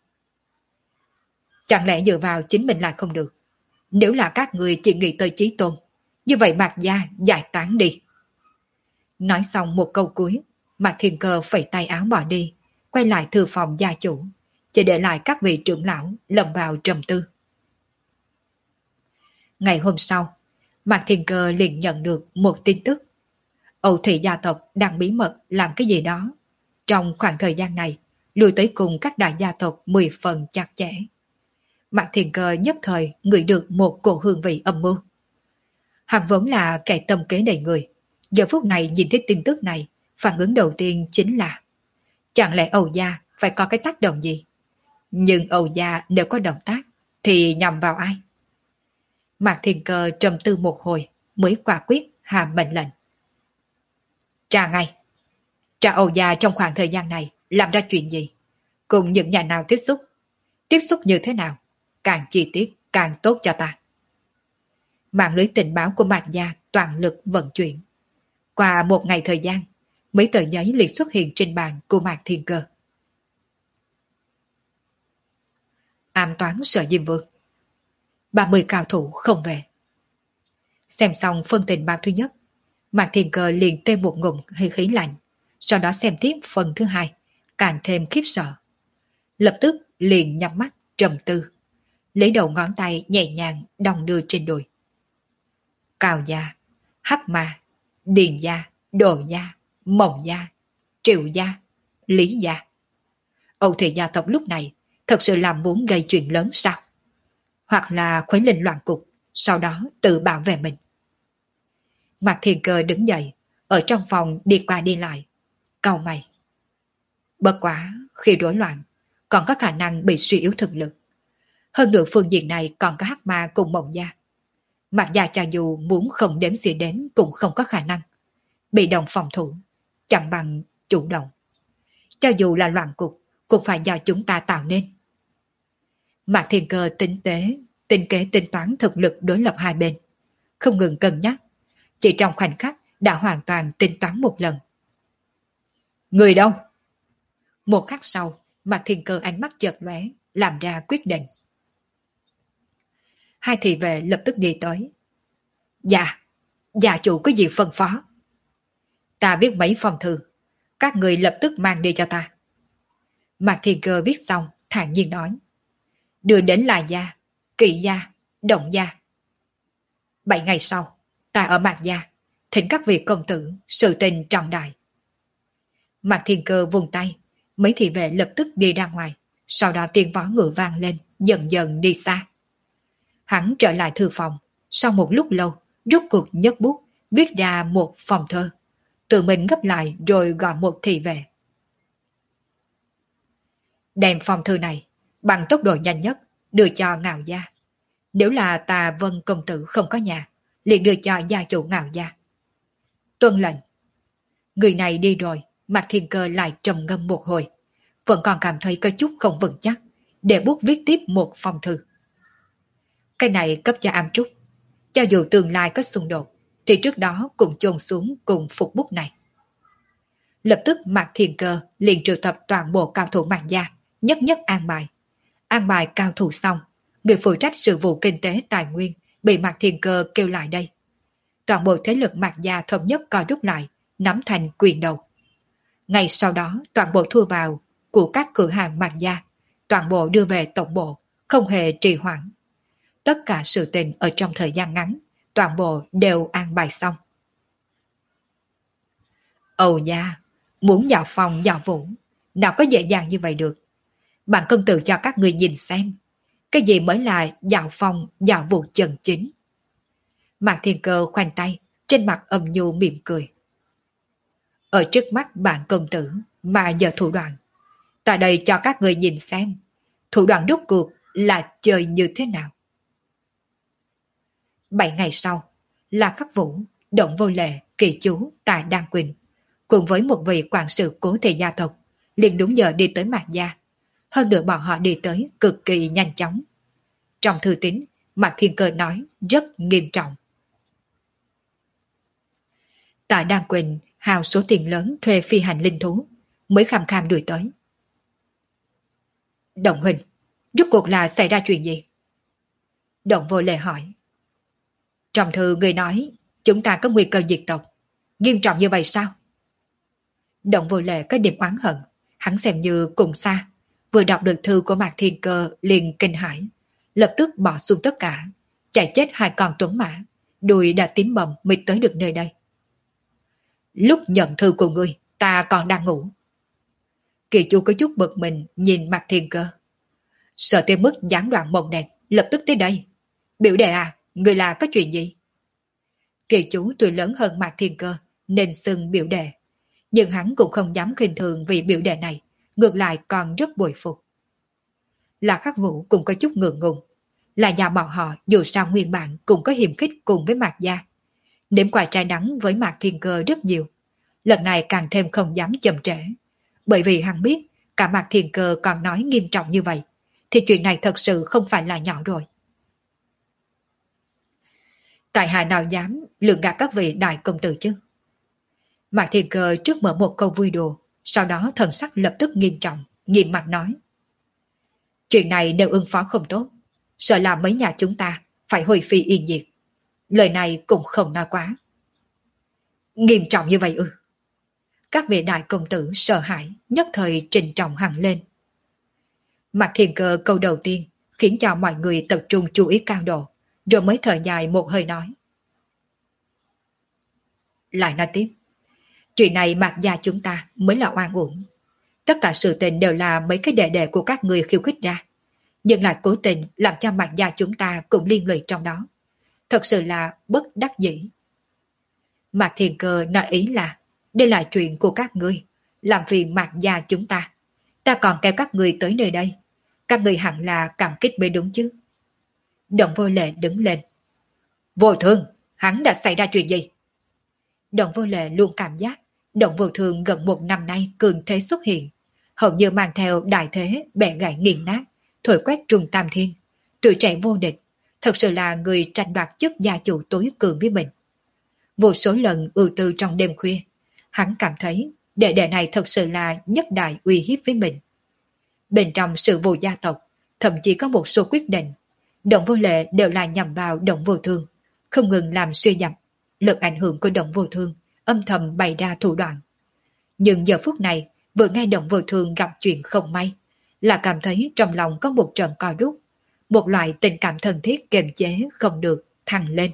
Chẳng lẽ dựa vào chính mình lại không được? Nếu là các người chỉ nghĩ tới chí tôn, như vậy Mạc gia giải tán đi. Nói xong một câu cuối, Mạc Thiên Cơ phẩy tay áo bỏ đi, quay lại thư phòng gia chủ, chỉ để lại các vị trưởng lão lầm vào trầm tư. Ngày hôm sau, Mạc Thiên Cơ liền nhận được một tin tức. Âu Thị gia tộc đang bí mật làm cái gì đó. Trong khoảng thời gian này, lui tới cùng các đại gia tộc mười phần chặt chẽ. Mạc Thiên Cơ nhất thời ngửi được một cổ hương vị âm mưu. Hắn vốn là kẻ tâm kế đầy người. Giờ phút này nhìn thấy tin tức này, phản ứng đầu tiên chính là chẳng lẽ Âu gia phải có cái tác động gì? Nhưng Âu gia nếu có động tác thì nhằm vào ai? Mạc Thiên Cơ trầm tư một hồi mới quả quyết hạ mệnh lệnh. Tra ngay. Tra Âu gia trong khoảng thời gian này làm ra chuyện gì? Cùng những nhà nào tiếp xúc? Tiếp xúc như thế nào? Càng chi tiết càng tốt cho ta. Mạng lưới tình báo của Mạc gia toàn lực vận chuyển. Qua một ngày thời gian, mấy tờ giấy liền xuất hiện trên bàn của Mạc Thiên Cơ. Ám toán Sở Diêm Vương. ba mươi cao thủ không về. Xem xong phân tình báo thứ nhất, Mạc Thiên Cơ liền tê một ngụm hơi khí lạnh, sau đó xem tiếp phần thứ hai, càng thêm khiếp sợ. Lập tức liền nhắm mắt trầm tư, lấy đầu ngón tay nhẹ nhàng đong đưa trên đùi. Cao gia, Hắc Ma, Điền gia, Đồ gia, Mộng gia, Triệu gia, Lý gia. Âu Thị gia tộc lúc này thật sự là muốn gây chuyện lớn sao? Hoặc là khuấy lên loạn cục, sau đó tự bảo vệ mình. Mạc Thiên Cơ đứng dậy, ở trong phòng đi qua đi lại, cau mày. Bất quá, khi rối loạn, còn có khả năng bị suy yếu thực lực. Hơn nữa phương diện này còn có Hắc Ma cùng Mộng gia. Mạc gia cho dù muốn không đếm xỉa đến cũng không có khả năng. Bị động phòng thủ, chẳng bằng chủ động. Cho dù là loạn cục, cũng phải do chúng ta tạo nên. Mạc Thiên Cơ tinh tế, tinh kế tính toán thực lực đối lập hai bên. Không ngừng cân nhắc, chỉ trong khoảnh khắc đã hoàn toàn tính toán một lần. Người đâu? Một khắc sau, Mạc Thiên Cơ ánh mắt chợt lóe, làm ra quyết định. Hai thị vệ lập tức đi tới. Dạ, gia chủ có gì phân phó? Ta viết mấy phong thư, Các người lập tức mang đi cho ta. Mạc Thiên Cơ viết xong, thản nhiên nói. Đưa đến là gia, Kỵ gia, Động gia. Bảy ngày sau, ta ở Mạc gia, thỉnh các vị công tử, sự tình trọng đại. Mạc Thiên Cơ vùng tay, mấy thị vệ lập tức đi ra ngoài, sau đó tiếng vó ngựa vang lên, dần dần đi xa. Hắn trở lại thư phòng, sau một lúc lâu, rút cuộc nhấc bút, viết ra một phòng thơ. Tự mình gấp lại rồi gọi một thị vệ. Đem phong thư này, bằng tốc độ nhanh nhất, đưa cho Ngạo gia. Nếu là ta Vân công tử không có nhà, liền đưa cho gia chủ Ngạo gia. Tuân lệnh. Người này đi rồi, Mạc Thiên Cơ lại trầm ngâm một hồi, vẫn còn cảm thấy có chút không vững chắc, để bút viết tiếp một phong thư. Cái này cấp cho Am Trúc, cho dù tương lai có xung đột, thì trước đó cũng chôn xuống cùng phục bút này. Lập tức Mạc Thiên Cơ liền triệu tập toàn bộ cao thủ Mạc gia, nhất nhất an bài. An bài cao thủ xong, người phụ trách sự vụ kinh tế tài nguyên bị Mạc Thiên Cơ kêu lại đây. Toàn bộ thế lực Mạc gia thống nhất co rút lại, nắm thành quyền đầu. Ngay sau đó toàn bộ thu vào của các cửa hàng Mạc gia, toàn bộ đưa về tổng bộ, không hề trì hoãn. Tất cả sự tình ở trong thời gian ngắn, toàn bộ đều an bài xong. Ồ gia, muốn dạo phòng dạo vũ, nào có dễ dàng như vậy được. Bạn công tử cho các người nhìn xem, cái gì mới là dạo phòng dạo vũ chân chính. Mạc Thiên Cơ khoanh tay, trên mặt âm nhu mỉm cười. Ở trước mắt bạn công tử mà giờ thủ đoạn, tại đây cho các người nhìn xem, thủ đoạn rốt cuộc là chơi như thế nào. Bảy ngày sau, La Khắc Vũ, Động Vô Lệ, Kỳ Chú, Tài Đan Quỳnh, cùng với một vị quản sự cố thị gia tộc, liền đúng giờ đi tới Mạc gia. Hơn nữa bọn họ đi tới cực kỳ nhanh chóng. Trong thư tín, Mạc Thiên Cơ nói rất nghiêm trọng. Tài Đan Quỳnh hào số tiền lớn thuê phi hành linh thú, mới kham kham đuổi tới. Động Huỳnh, rốt cuộc là xảy ra chuyện gì? Động Vô Lệ hỏi. Trong thư người nói chúng ta có nguy cơ diệt tộc, nghiêm trọng như vậy sao? Động Vô Lệ có điểm oán hận, hắn xem như cùng xa, vừa đọc được thư của Mạc Thiên Cơ liền kinh hãi, lập tức bỏ xuống tất cả, chạy chết hai con tuấn mã, đùi đã tím bầm mới tới được nơi đây. Lúc nhận thư của ngươi, ta còn đang ngủ. Kỳ Chu có chút bực mình nhìn Mạc Thiên Cơ. Sợ tới mức gián đoạn mộng đẹp, lập tức tới đây. Biểu đệ à, người là có chuyện gì? Kỳ Chu tuổi lớn hơn Mạc Thiên Cơ, nên xưng biểu đệ. Nhưng hắn cũng không dám khinh thường vì biểu đệ này, ngược lại còn rất bội phục. Là Khắc Vũ cũng có chút ngượng ngùng. Là nhà bọn họ dù sao nguyên bản cũng có hiềm khích cùng với Mạc gia. Nếm quả trái đắng với Mạc Thiên Cơ rất nhiều. Lần này càng thêm không dám chậm trễ. Bởi vì hắn biết cả Mạc Thiên Cơ còn nói nghiêm trọng như vậy, thì chuyện này thật sự không phải là nhỏ rồi. Tại hạ nào dám lường gạt các vị đại công tử chứ? Mạc Thiên Cơ trước mở một câu vui đùa, sau đó thần sắc lập tức nghiêm trọng, nghiêm mặt nói. Chuyện này nếu ứng phó không tốt, sợ là mấy nhà chúng ta phải hồi phi yên diệt. Lời này cũng không nói quá. Nghiêm trọng như vậy ư? Các vị đại công tử sợ hãi, nhất thời trình trọng hẳn lên. Mạc Thiên Cơ câu đầu tiên khiến cho mọi người tập trung chú ý cao độ, rồi mới thở dài một hơi nói. Lại nói tiếp, chuyện này Mạc gia chúng ta mới là oan uổng. Tất cả sự tình đều là mấy cái đệ đệ của các người khiêu khích ra, nhưng lại cố tình làm cho Mạc gia chúng ta cũng liên lụy trong đó. Thật sự là bất đắc dĩ. Mạc Thiên Cơ nói ý là đây là chuyện của các ngươi, làm phiền Mạc gia chúng ta. Ta còn kéo các ngươi tới nơi đây, các ngươi hẳn là cảm kích mới đúng chứ. Động Vô Lệ đứng lên. Vô Thương, hắn đã xảy ra chuyện gì? Động Vô Lệ luôn cảm giác Động Vô Thương gần một năm nay cường thế xuất hiện, hầu như mang theo đại thế bẻ gãy nghiền nát, thổi quét trung tam thiên, tuổi trẻ vô địch, thật sự là người tranh đoạt chức gia chủ tối cường với mình. Vô số lần ưu tư trong đêm khuya, hắn cảm thấy đệ đệ này thật sự là nhất đại uy hiếp với mình. Bên trong sự vụ gia tộc, thậm chí có một số quyết định, Động Vô Lệ đều là nhằm vào Động Vô Thương, không ngừng làm suy giảm lực ảnh hưởng của Động Vô Thương, âm thầm bày ra thủ đoạn. Nhưng giờ phút này, vừa nghe Động Vô Thường gặp chuyện không may, là cảm thấy trong lòng có một trận co rút, một loại tình cảm thân thiết kiềm chế không được thăng lên.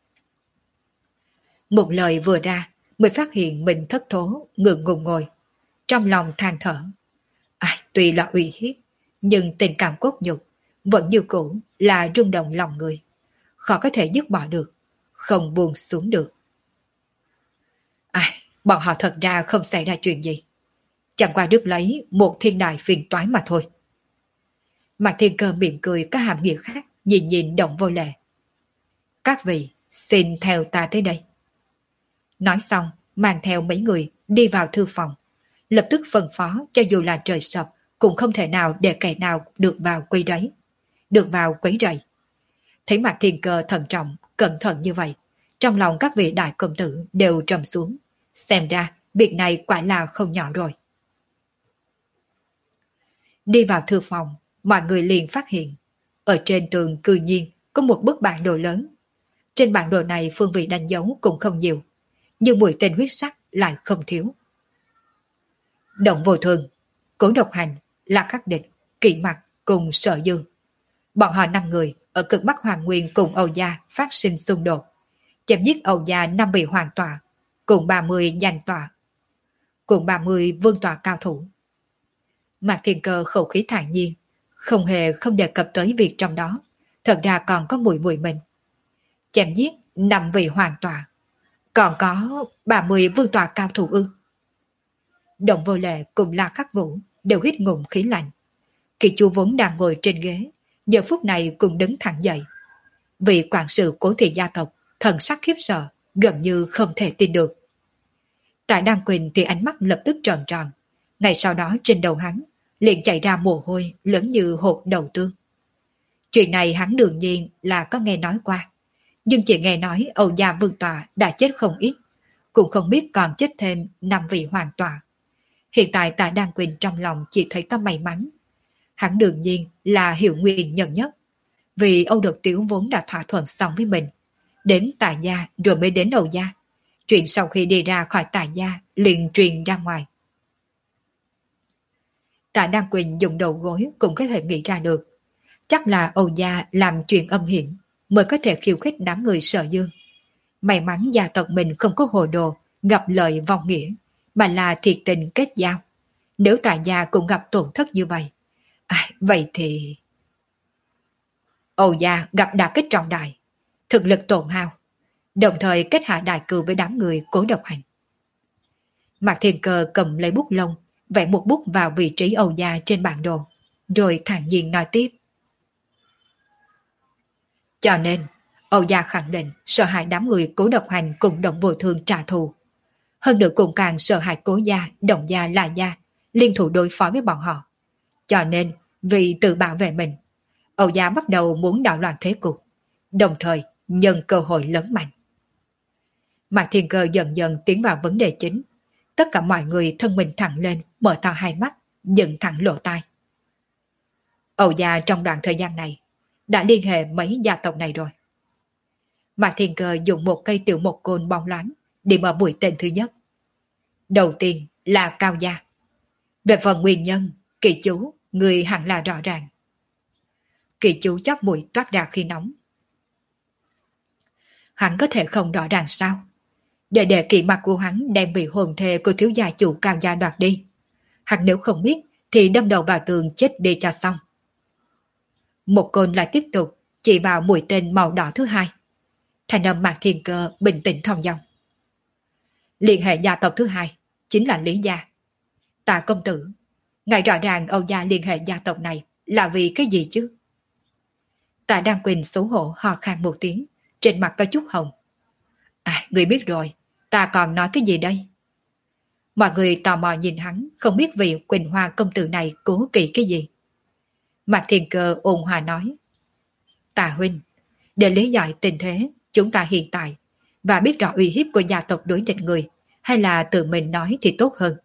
Một lời vừa ra, mới phát hiện mình thất thố, ngượng ngùng ngồi. Trong lòng than thở. Ai, tuy là uy hiếp, nhưng tình cảm cốt nhục vẫn như cũ là rung động lòng người. Khó có thể dứt bỏ được, không buông xuống được. Ai, bọn họ thật ra không xảy ra chuyện gì. Chẳng qua đứt lấy một thiên đại phiền toái mà thôi. Mạc Thiên Cơ mỉm cười có hàm nghĩa khác, nhìn nhìn Động Vô Lệ. Các vị, xin theo ta tới đây. Nói xong, mang theo mấy người đi vào thư phòng. Lập tức phân phó cho dù là trời sập cũng không thể nào để kẻ nào được vào quấy rầy. Được vào quấy rầy. Thấy Mạc Thiên Cơ thận trọng, cẩn thận như vậy, trong lòng các vị đại công tử đều trầm xuống. Xem ra, việc này quả là không nhỏ rồi. Đi vào thư phòng, mọi người liền phát hiện. Ở trên tường cư nhiên có một bức bản đồ lớn. Trên bản đồ này phương vị đánh dấu cũng không nhiều, nhưng mũi tên huyết sắc lại không thiếu. Động Vô Thường, Cố Độc Hành, Lạc Khắc Địch, Kỵ Mặc cùng Sở Dương. Bọn họ năm người ở cực Bắc Hoàng Nguyên cùng Âu Gia phát sinh xung đột. Chém giết Âu Gia năm vị hoàng tọa, cùng ba mươi danh tọa, cùng ba mươi vương tọa cao thủ. Mạc Thiên Cơ khẩu khí thản nhiên, không hề không đề cập tới việc trong đó, thật ra còn có mùi mùi mình. Chém giết năm vị hoàng tọa, còn có ba mươi vương tọa cao thủ ư. Động Vô Lệ cùng La Khắc Vũ đều hít ngụm khí lạnh. Kỳ Chu vốn đang ngồi trên ghế, giờ phút này cũng đứng thẳng dậy. Vị quản sự Cố thị gia tộc, thần sắc khiếp sợ, gần như không thể tin được. Tại Đan Quỳnh thì ánh mắt lập tức tròn tròn. Ngày sau đó trên đầu hắn liền chạy ra mồ hôi lớn như hột đầu tương. Chuyện này hắn đương nhiên là có nghe nói qua, nhưng chỉ nghe nói Âu Gia vương tọa đã chết không ít, cũng không biết còn chết thêm năm vị hoàng tọa. Hiện tại Tạ Đan Quỳnh trong lòng chỉ thấy có may mắn. Hắn đương nhiên là hiểu nguyên nhân nhất, vì Âu Độc Tiểu vốn đã thỏa thuận xong với mình, đến Tạ gia rồi mới đến Âu gia. Chuyện sau khi đi ra khỏi Tạ gia liền truyền ra ngoài. Tạ Đan Quỳnh dùng đầu gối cũng có thể nghĩ ra được, chắc là Âu gia làm chuyện âm hiểm mới có thể khiêu khích đám người Sở Dương. May mắn gia tộc mình không có hồ đồ gặp lợi vong nghĩa, mà là thiệt tình kết giao. Nếu Tạ gia cũng gặp tổn thất như vậy, à, vậy thì Âu gia gặp đả kích trọng đại, thực lực tổn hao, đồng thời kết hạ đại cừu với đám người Cố Độc Hành. Mạc Thiên Cơ cầm lấy bút lông, vẽ một bút vào vị trí Âu gia trên bản đồ, rồi thản nhiên nói tiếp. Cho nên, Âu gia khẳng định sợ hãi đám người Cố Độc Hành cùng Động Vô Thường trả thù. Hơn nữa cũng càng sợ hãi Cố gia, Động gia, La gia liên thủ đối phó với bọn họ. Cho nên, vì tự bảo vệ mình, Âu gia bắt đầu muốn đảo loạn thế cục, đồng thời nhân cơ hội lớn mạnh. Mạc Thiên Cơ dần dần tiến vào vấn đề chính. Tất cả mọi người thân mình thẳng lên, mở to hai mắt, dựng thẳng lỗ tai. Âu gia trong đoạn thời gian này đã liên hệ mấy gia tộc này rồi. Mạc Thiên Cơ dùng một cây tiểu mộc côn bóng loáng để mở mũi tên thứ nhất. Đầu tiên là Cao gia. Về phần nguyên nhân, Kỳ Chú, người hẳn là rõ ràng. Kỳ Chú chóp mũi toát ra khi nóng. Hắn có thể không rõ ràng sao? Để để Kỵ Mặc của hắn đem bị hồn thê của thiếu gia chủ Cao gia đoạt đi. Hắn nếu không biết thì đâm đầu vào tường chết đi cho xong. Một côn lại tiếp tục chỉ vào mũi tên màu đỏ thứ hai. Thành âm Mạc Thiên Cơ bình tĩnh thong dong. Liên hệ gia tộc thứ hai chính là Lý gia. Tạ công tử, ngài rõ ràng Âu gia liên hệ gia tộc này là vì cái gì chứ? Tạ Đan Quỳnh xấu hổ ho khan một tiếng, trên mặt có chút hồng. À, người biết rồi, ta còn nói cái gì đây? Mọi người tò mò nhìn hắn, không biết vị Quỳnh Hoa công tử này cố kỵ cái gì. Mạc Thiên Cơ ôn hòa nói. Tạ huynh, để lý giải tình thế chúng ta hiện tại và biết rõ uy hiếp của gia tộc đối địch người, hay là tự mình nói thì tốt hơn.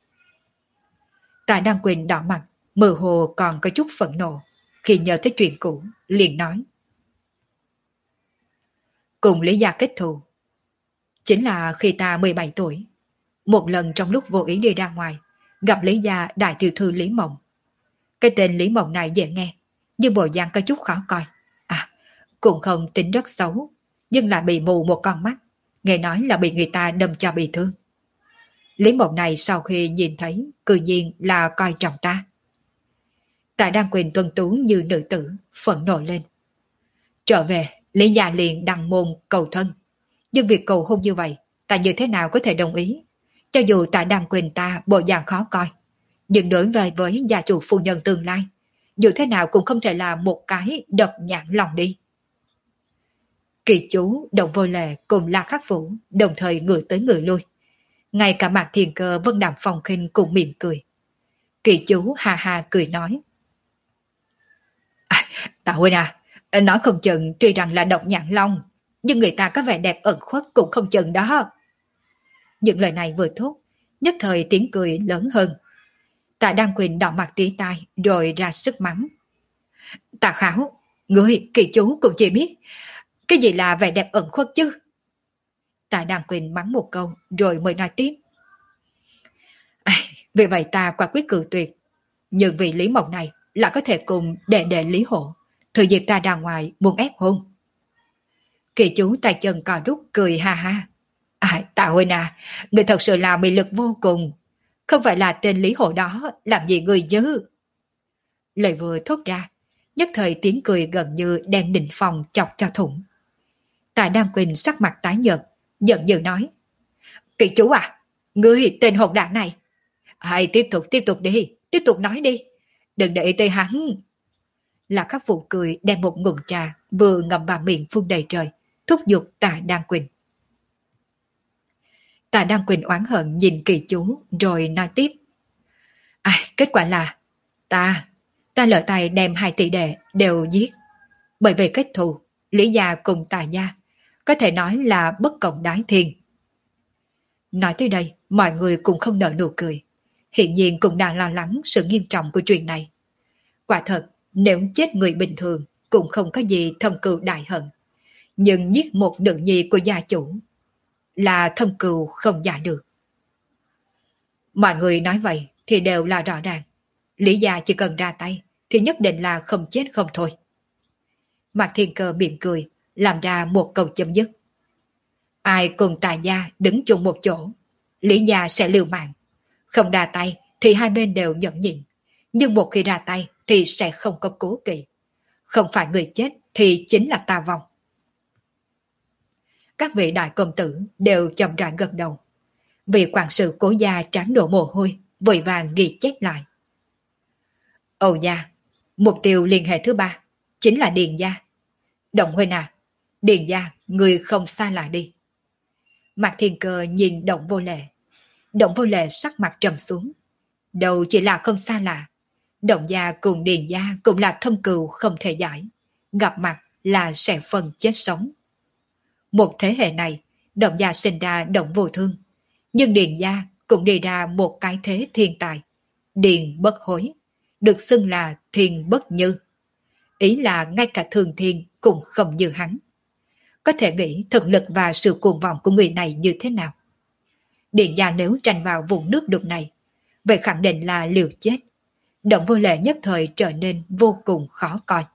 Tạ Đan Quỳnh đỏ mặt, mơ hồ còn có chút phẫn nộ, khi nhớ tới chuyện cũ, liền nói. Cùng Lý gia kết thù chính là khi ta mười bảy tuổi. Một lần trong lúc vô ý đi ra ngoài, gặp Lý gia đại tiểu thư Lý Mộng. Cái tên Lý Mộng này dễ nghe, nhưng bộ dạng có chút khó coi. À, cũng không tính rất xấu, nhưng lại bị mù một con mắt, nghe nói là bị người ta đâm cho bị thương. Lý Mộng này sau khi nhìn thấy, cư nhiên là coi trọng ta. Tạ Đan Quyền tuân tú như nữ tử, phẫn nộ lên. Trở về, Lý gia liền đăng môn cầu thân. Nhưng việc cầu hôn như vậy, ta như thế nào có thể đồng ý? Cho dù Tạ Đan Quyền ta bộ dạng khó coi, nhưng đối với với gia chủ phu nhân tương lai, dù thế nào cũng không thể là một cái độc nhãn lòng đi. Kỳ chú, Động Vô Lệ cùng La Khắc Vũ đồng thời ngửa tới ngửa lui. Ngay cả Mạc Thiền Cơ, Vân Đạm Phong Khinh cũng mỉm cười. Kỳ chú ha ha cười nói. À, Tạ huynh à, nói không chừng tuy rằng là độc nhãn long, nhưng người ta có vẻ đẹp ẩn khuất cũng không chừng đó. Những lời này vừa thốt, nhất thời tiếng cười lớn hơn. Tạ Đan Quyền đỏ mặt tía tai rồi ra sức mắng. Tạ Khảo, ngươi kỳ chú cũng chỉ biết cái gì là vẻ đẹp ẩn khuất chứ. Tạ Đan Quyền mắng một câu rồi mới nói tiếp. À, vì vậy ta quả quyết cự tuyệt. Nhưng vì Lý Mộng này là có thể cùng đệ đệ Lý Hộ, thời dịp ta ra ngoài muốn ép hôn. Kỳ chú tay chân cò rút cười ha ha. À, Tạ huynh à, người thật sự là mị lực vô cùng. Không phải là tên Lý Hộ đó làm gì người chứ. Lời vừa thốt ra, nhất thời tiếng cười gần như đem Định Phong chọc cho thủng. Tạ Đan Quỳnh sắc mặt tái nhợt, giận dữ nói. Kỳ chú à, ngươi tên hỗn đản này. Hãy tiếp tục tiếp tục đi, tiếp tục nói đi. Đừng để ý tới hắn. Là Khắc Vũ cười đem một ngụm trà vừa ngậm vào miệng phun đầy trời, thúc giục Tạ Đan Quỳnh. Tạ Đan Quỳnh oán hận nhìn Kỳ chú rồi nói tiếp. À, kết quả là ta, ta lỡ tay đem hai tỷ đệ đều giết. Bởi vì kết thù, Lý gia cùng Tạ gia có thể nói là bất cộng đái thiên. Nói tới đây, mọi người cũng không nở nụ cười. Hiện nhiên cũng đang lo lắng sự nghiêm trọng của chuyện này. Quả thật, nếu chết người bình thường cũng không có gì thâm cừu đại hận. Nhưng giết một nữ nhi của gia chủ là thâm cừu không giải được. Mọi người nói vậy thì đều là rõ ràng. Lý gia chỉ cần ra tay thì nhất định là không chết không thôi. Mạc Thiên Cơ mỉm cười, làm ra một câu chấm dứt. Ai cùng Tạ gia đứng chung một chỗ, Lý gia sẽ liều mạng. Không ra tay thì hai bên đều nhẫn nhịn. Nhưng một khi ra tay thì sẽ không có cố kỵ. Không phải người chết thì chính là ta vong. Các vị đại công tử đều chậm rãi gật đầu. Vị quản sự Cố gia trán đổ mồ hôi, vội vàng ghi chép lại. Âu gia, mục tiêu liên hệ thứ ba chính là Điền gia. Động huynh à, Điền gia người không xa lại đi. Mạc Thiên Cơ nhìn Động Vô Lệ. Động Vô Lệ sắc mặt trầm xuống. Đầu chỉ là không xa lạ. Động gia cùng Điền gia cũng là thâm cừu không thể giải. Gặp mặt là sẽ phân chết sống. Một thế hệ này, Động gia sinh ra Động Vô Thương. Nhưng Điền gia cũng đi ra một cái thế thiên tài. Điền bất hối, được xưng là thiên bất như. Ý là ngay cả thường thiên cũng không như hắn. Có thể nghĩ thực lực và sự cuồng vọng của người này như thế nào. Điền gia nếu tranh vào vùng nước đục này, vậy khẳng định là liều chết. Động Vô Lệ nhất thời trở nên vô cùng khó coi.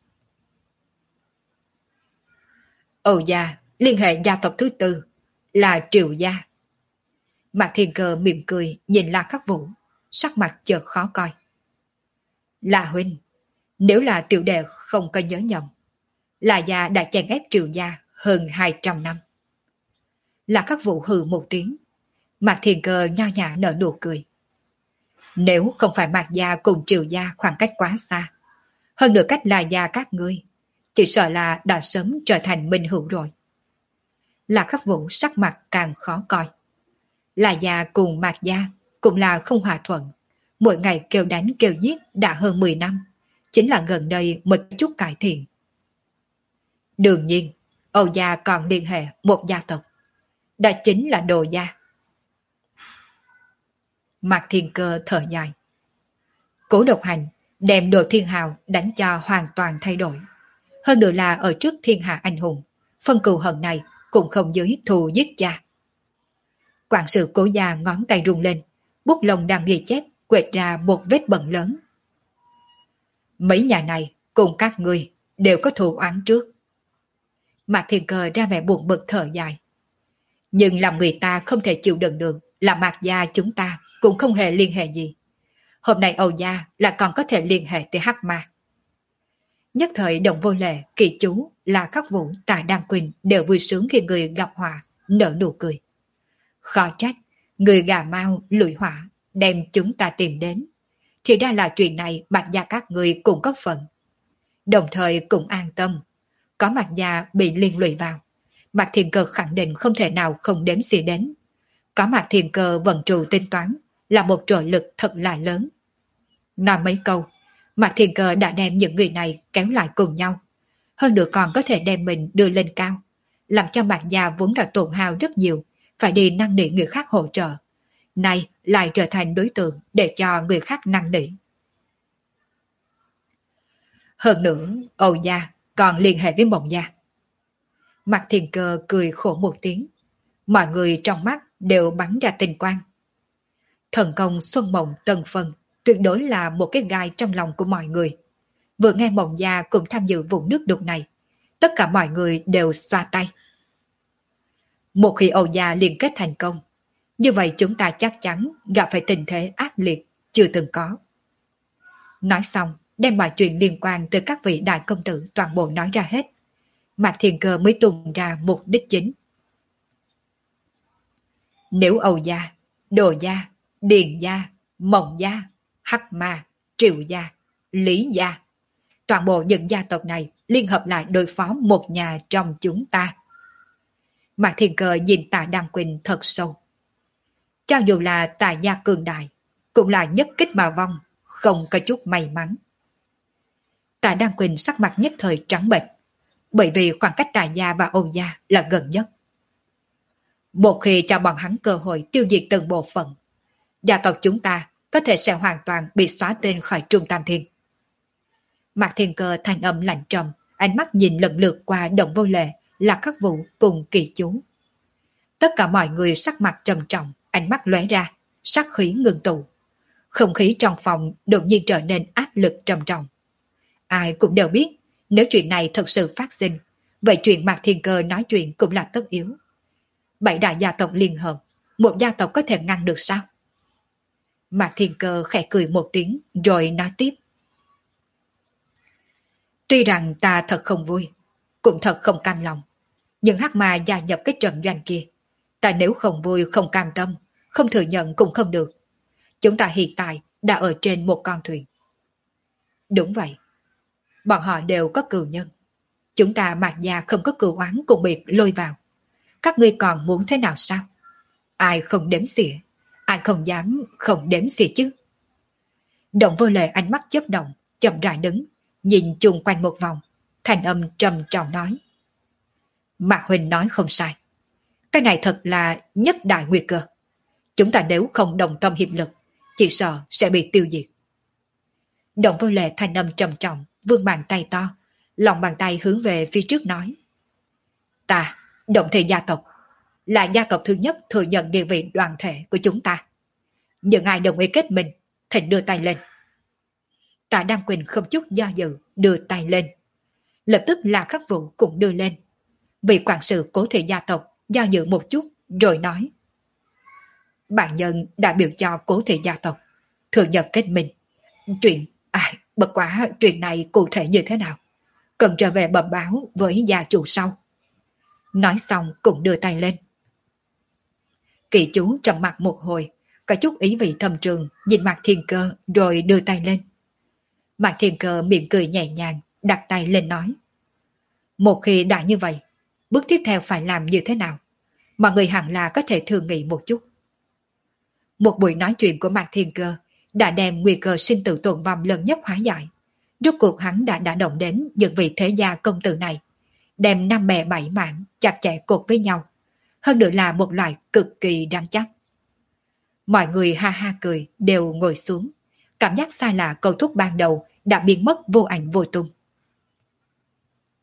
Âu gia liên hệ gia tộc thứ tư là Triệu gia. Mạc Thiên Cơ mỉm cười nhìn La Khắc Vũ, sắc mặt chợt khó coi. La huynh, nếu là tiểu đệ không có nhớ nhầm, La gia đã chèn ép Triệu gia hơn hai trăm năm. La Khắc Vũ hừ một tiếng, Mạc Thiên Cơ nho nhã nở nụ cười. Nếu không phải Mạc gia cùng Triệu gia khoảng cách quá xa, hơn nữa cách La gia các ngươi, chỉ sợ là đã sớm trở thành minh hữu rồi. La Khắc Vũ sắc mặt càng khó coi. La gia cùng Mạc gia cũng là không hòa thuận, mỗi ngày kêu đánh kêu giết đã hơn mười năm, chính là gần đây một chút cải thiện. Đương nhiên, Âu gia còn liên hệ một gia tộc, đó chính là Đồ gia. Mạc Thiên Cơ thở dài. Cố Độc Hành đem Đồ Thiên Hào đánh cho hoàn toàn thay đổi. Hơn nữa là ở trước thiên hạ anh hùng, phân cừu hận này cũng không dưới thù giết cha. Quản sự Cố gia ngón tay rung lên, bút lông đang ghi chép quệt ra một vết bẩn lớn. Mấy nhà này cùng các ngươi đều có thù oán trước. Mạc Thiên Cơ ra vẻ buồn bực thở dài. Nhưng làm người ta không thể chịu đựng được là Mạc gia chúng ta cũng không hề liên hệ gì. Hôm nay Âu gia là còn có thể liên hệ tới Hắc Ma. Nhất thời Đồng Vô Lệ, Kỳ Chú, là Khắc Vũ, Tạ Đan Quỳnh đều vui sướng khi người gặp họa, nở nụ cười. Khó trách, người gà mau, lụi họa, đem chúng ta tìm đến. Thì ra là chuyện này Mạc gia các người cũng có phần. Đồng thời cũng an tâm, có Mạc gia bị liên lụy vào. Mạc Thiên Cơ khẳng định không thể nào không đếm xỉa đến. Có Mạc Thiên Cơ vận trụ tính toán là một trợ lực thật là lớn. Nói mấy câu, Mạc Thiên Cơ đã đem những người này kéo lại cùng nhau. Hơn nữa còn có thể đem mình đưa lên cao, làm cho Mạc gia vốn đã tổn hao rất nhiều, phải đi năn nỉ người khác hỗ trợ. Nay lại trở thành đối tượng để cho người khác năn nỉ. Hơn nữa, Âu gia còn liên hệ với Mộng gia. Mạc Thiên Cơ cười khổ một tiếng. Mọi người trong mắt đều bắn ra tinh quang. Thần công Xuân Mộng Tân Phân tuyệt đối là một cái gai trong lòng của mọi người. Vừa nghe Mộng gia cũng tham dự vụ nước đục này, tất cả mọi người đều xoa tay. Một khi Âu gia liên kết thành công, như vậy chúng ta chắc chắn gặp phải tình thế ác liệt chưa từng có. Nói xong, đem mọi chuyện liên quan tới các vị đại công tử toàn bộ nói ra hết. Mạc Thiên Cơ mới tung ra mục đích chính. Nếu Âu gia, Đồ gia, Điền gia, Mộng gia, Hắc Ma, Triệu gia, Lý gia, toàn bộ những gia tộc này liên hợp lại đối phó một nhà trong chúng ta. Mạc Thiên Cơ nhìn Tạ Đan Quỳnh thật sâu. Cho dù là Tạ gia cường đại, cũng là nhất kích mà vong, không có chút may mắn. Tạ Đan Quỳnh sắc mặt nhất thời trắng bệch, bởi vì khoảng cách Tạ gia và Âu gia là gần nhất. Một khi cho bọn hắn cơ hội tiêu diệt từng bộ phận, gia tộc chúng ta có thể sẽ hoàn toàn bị xóa tên khỏi Trung Tam Thiên. Mạc Thiên Cơ thanh âm lạnh trầm, ánh mắt nhìn lần lượt qua Đồng Vô Lệ, Lạc Khắc Vũ cùng Kỳ Chú. Tất cả mọi người sắc mặt trầm trọng, ánh mắt lóe ra, sát khí ngưng tụ. Không khí trong phòng đột nhiên trở nên áp lực trầm trọng. Ai cũng đều biết, nếu chuyện này thật sự phát sinh, vậy chuyện Mạc Thiên Cơ nói chuyện cũng là tất yếu. Bảy đại gia tộc liên hợp, một gia tộc có thể ngăn được sao? Mạc Thiên Cơ khẽ cười một tiếng rồi nói tiếp. Tuy rằng ta thật không vui, cũng thật không cam lòng, nhưng Hắc Ma gia nhập cái trận doanh kia, ta nếu không vui không cam tâm, không thừa nhận cũng không được. Chúng ta hiện tại đã ở trên một con thuyền. Đúng vậy, bọn họ đều có cừu nhân. Chúng ta Mạc gia không có cừu oán cũng bị lôi vào. Các ngươi còn muốn thế nào sao? Ai không đếm xỉa, ai không dám không đếm xỉa chứ? Đồng Vô Lệ ánh mắt chớp động, chậm rãi đứng, nhìn chung quanh một vòng, thành âm trầm trọng nói. Mạc Huynh nói không sai. Cái này thật là nhất đại nguy cơ. Chúng ta nếu không đồng tâm hiệp lực, chỉ sợ sẽ bị tiêu diệt. Đồng Vô Lệ thanh âm trầm trọng, vươn bàn tay to, lòng bàn tay hướng về phía trước nói. Ta, Động Thị gia tộc, là gia tộc thứ nhất thừa nhận địa vị đoàn thể của chúng ta. Những ai đồng ý kết minh, thỉnh đưa tay lên. Tạ Đan Quỳnh không chút do dự, đưa tay lên. Lập tức là Khắc Vũ cũng đưa lên. Vị quản sự Cố Thị gia tộc do dự một chút, rồi nói. Bản nhân đại biểu cho Cố Thị gia tộc, thừa nhận kết minh. Chuyện, à, bất quá chuyện này cụ thể như thế nào? Cần trở về bẩm báo với gia chủ sau. Nói xong cũng đưa tay lên. Kỳ Chú trầm mặt một hồi, có chút ý vị thầm trường, nhìn Mạc Thiên Cơ rồi đưa tay lên. Mạc Thiên Cơ mỉm cười nhẹ nhàng, đặt tay lên nói. Một khi đã như vậy, bước tiếp theo phải làm như thế nào? Mọi người hẳn là có thể thương nghị một chút. Một buổi nói chuyện của Mạc Thiên Cơ đã đem nguy cơ sinh tử tồn vong lần nhất hóa giải. Rốt cuộc hắn đã đã động đến những vị thế gia công tử này, đem năm bè bảy mảng chặt chẽ cột với nhau. Hơn nữa là một loại cực kỳ đáng chắc. Mọi người ha ha cười, đều ngồi xuống. Cảm giác sai lạ câu thúc ban đầu đã biến mất vô ảnh vô tung.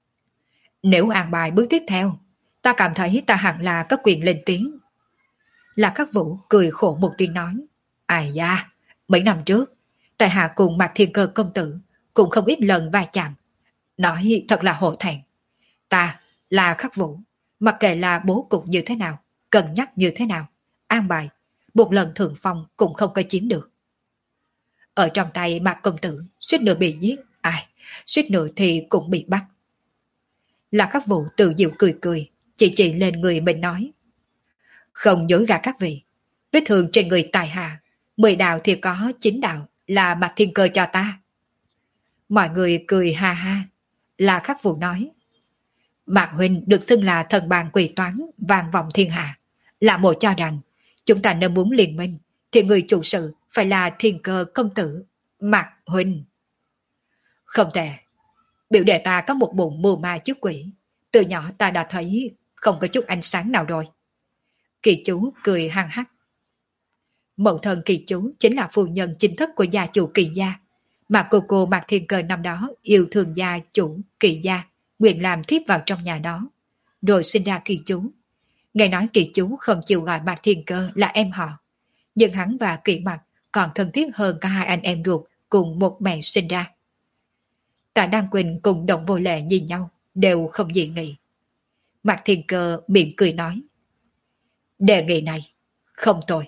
Nếu an bài bước tiếp theo, ta cảm thấy ta hẳn là có quyền lên tiếng. Là Khắc Vũ cười khổ một tiếng nói, ai da, mấy năm trước, tại hạ cùng Mạc Thiên Cơ công tử cũng không ít lần va chạm. Nói thật là hổ thẹn. Ta là Khắc Vũ, mặc kệ là bố cục như thế nào, cân nhắc như thế nào, an bài, một lần thượng phong cũng không có chiếm được. Ở trong tay Mạc công tử, suýt nữa bị giết, ai, suýt nữa thì cũng bị bắt. Là Khắc Vũ tự diệu cười cười, chỉ chỉ lên người mình nói, không dối gạt các vị, vết thương trên người tài hạ, mười đạo thì có chín đạo là Mạc Thiên Cơ cho ta. Mọi người cười ha ha. Là Khắc Vũ nói, Mạc huynh được xưng là thần bàn quỷ toán vang vọng thiên hạ, là một cho rằng chúng ta nếu muốn liên minh thì người chủ sự phải là Thiên Cơ công tử Mạc huynh. Không tệ, biểu đệ ta có một bụng mưu ma trước quỷ, từ nhỏ ta đã thấy không có chút ánh sáng nào rồi. Kỳ chú cười hăng hắc. Mẫu thân Kỳ chú chính là phu nhân chính thức của gia chủ Kỳ gia, mà cô cô Mạc Thiên Cơ năm đó yêu thương gia chủ Kỳ gia, nguyện làm thiếp vào trong nhà đó, rồi sinh ra Kỳ chú. Nghe nói Kỳ chú không chịu gọi Mạc Thiên Cơ là em họ, nhưng hắn và Kỳ Mặc còn thân thiết hơn cả hai anh em ruột cùng một mẹ sinh ra. Tạ Đan Quỳnh cùng Động Vô Lệ nhìn nhau, đều không dị nghị. Mạc Thiên Cơ mỉm cười nói, đề nghị này không tồi.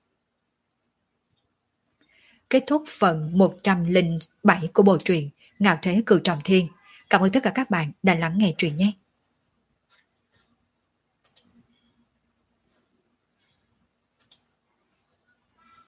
Kết thúc phần một trăm lẻ bảy của bộ truyện Ngạo Thế Cửu Trọng Thiên. Cảm ơn tất cả các bạn đã lắng nghe truyện nhé.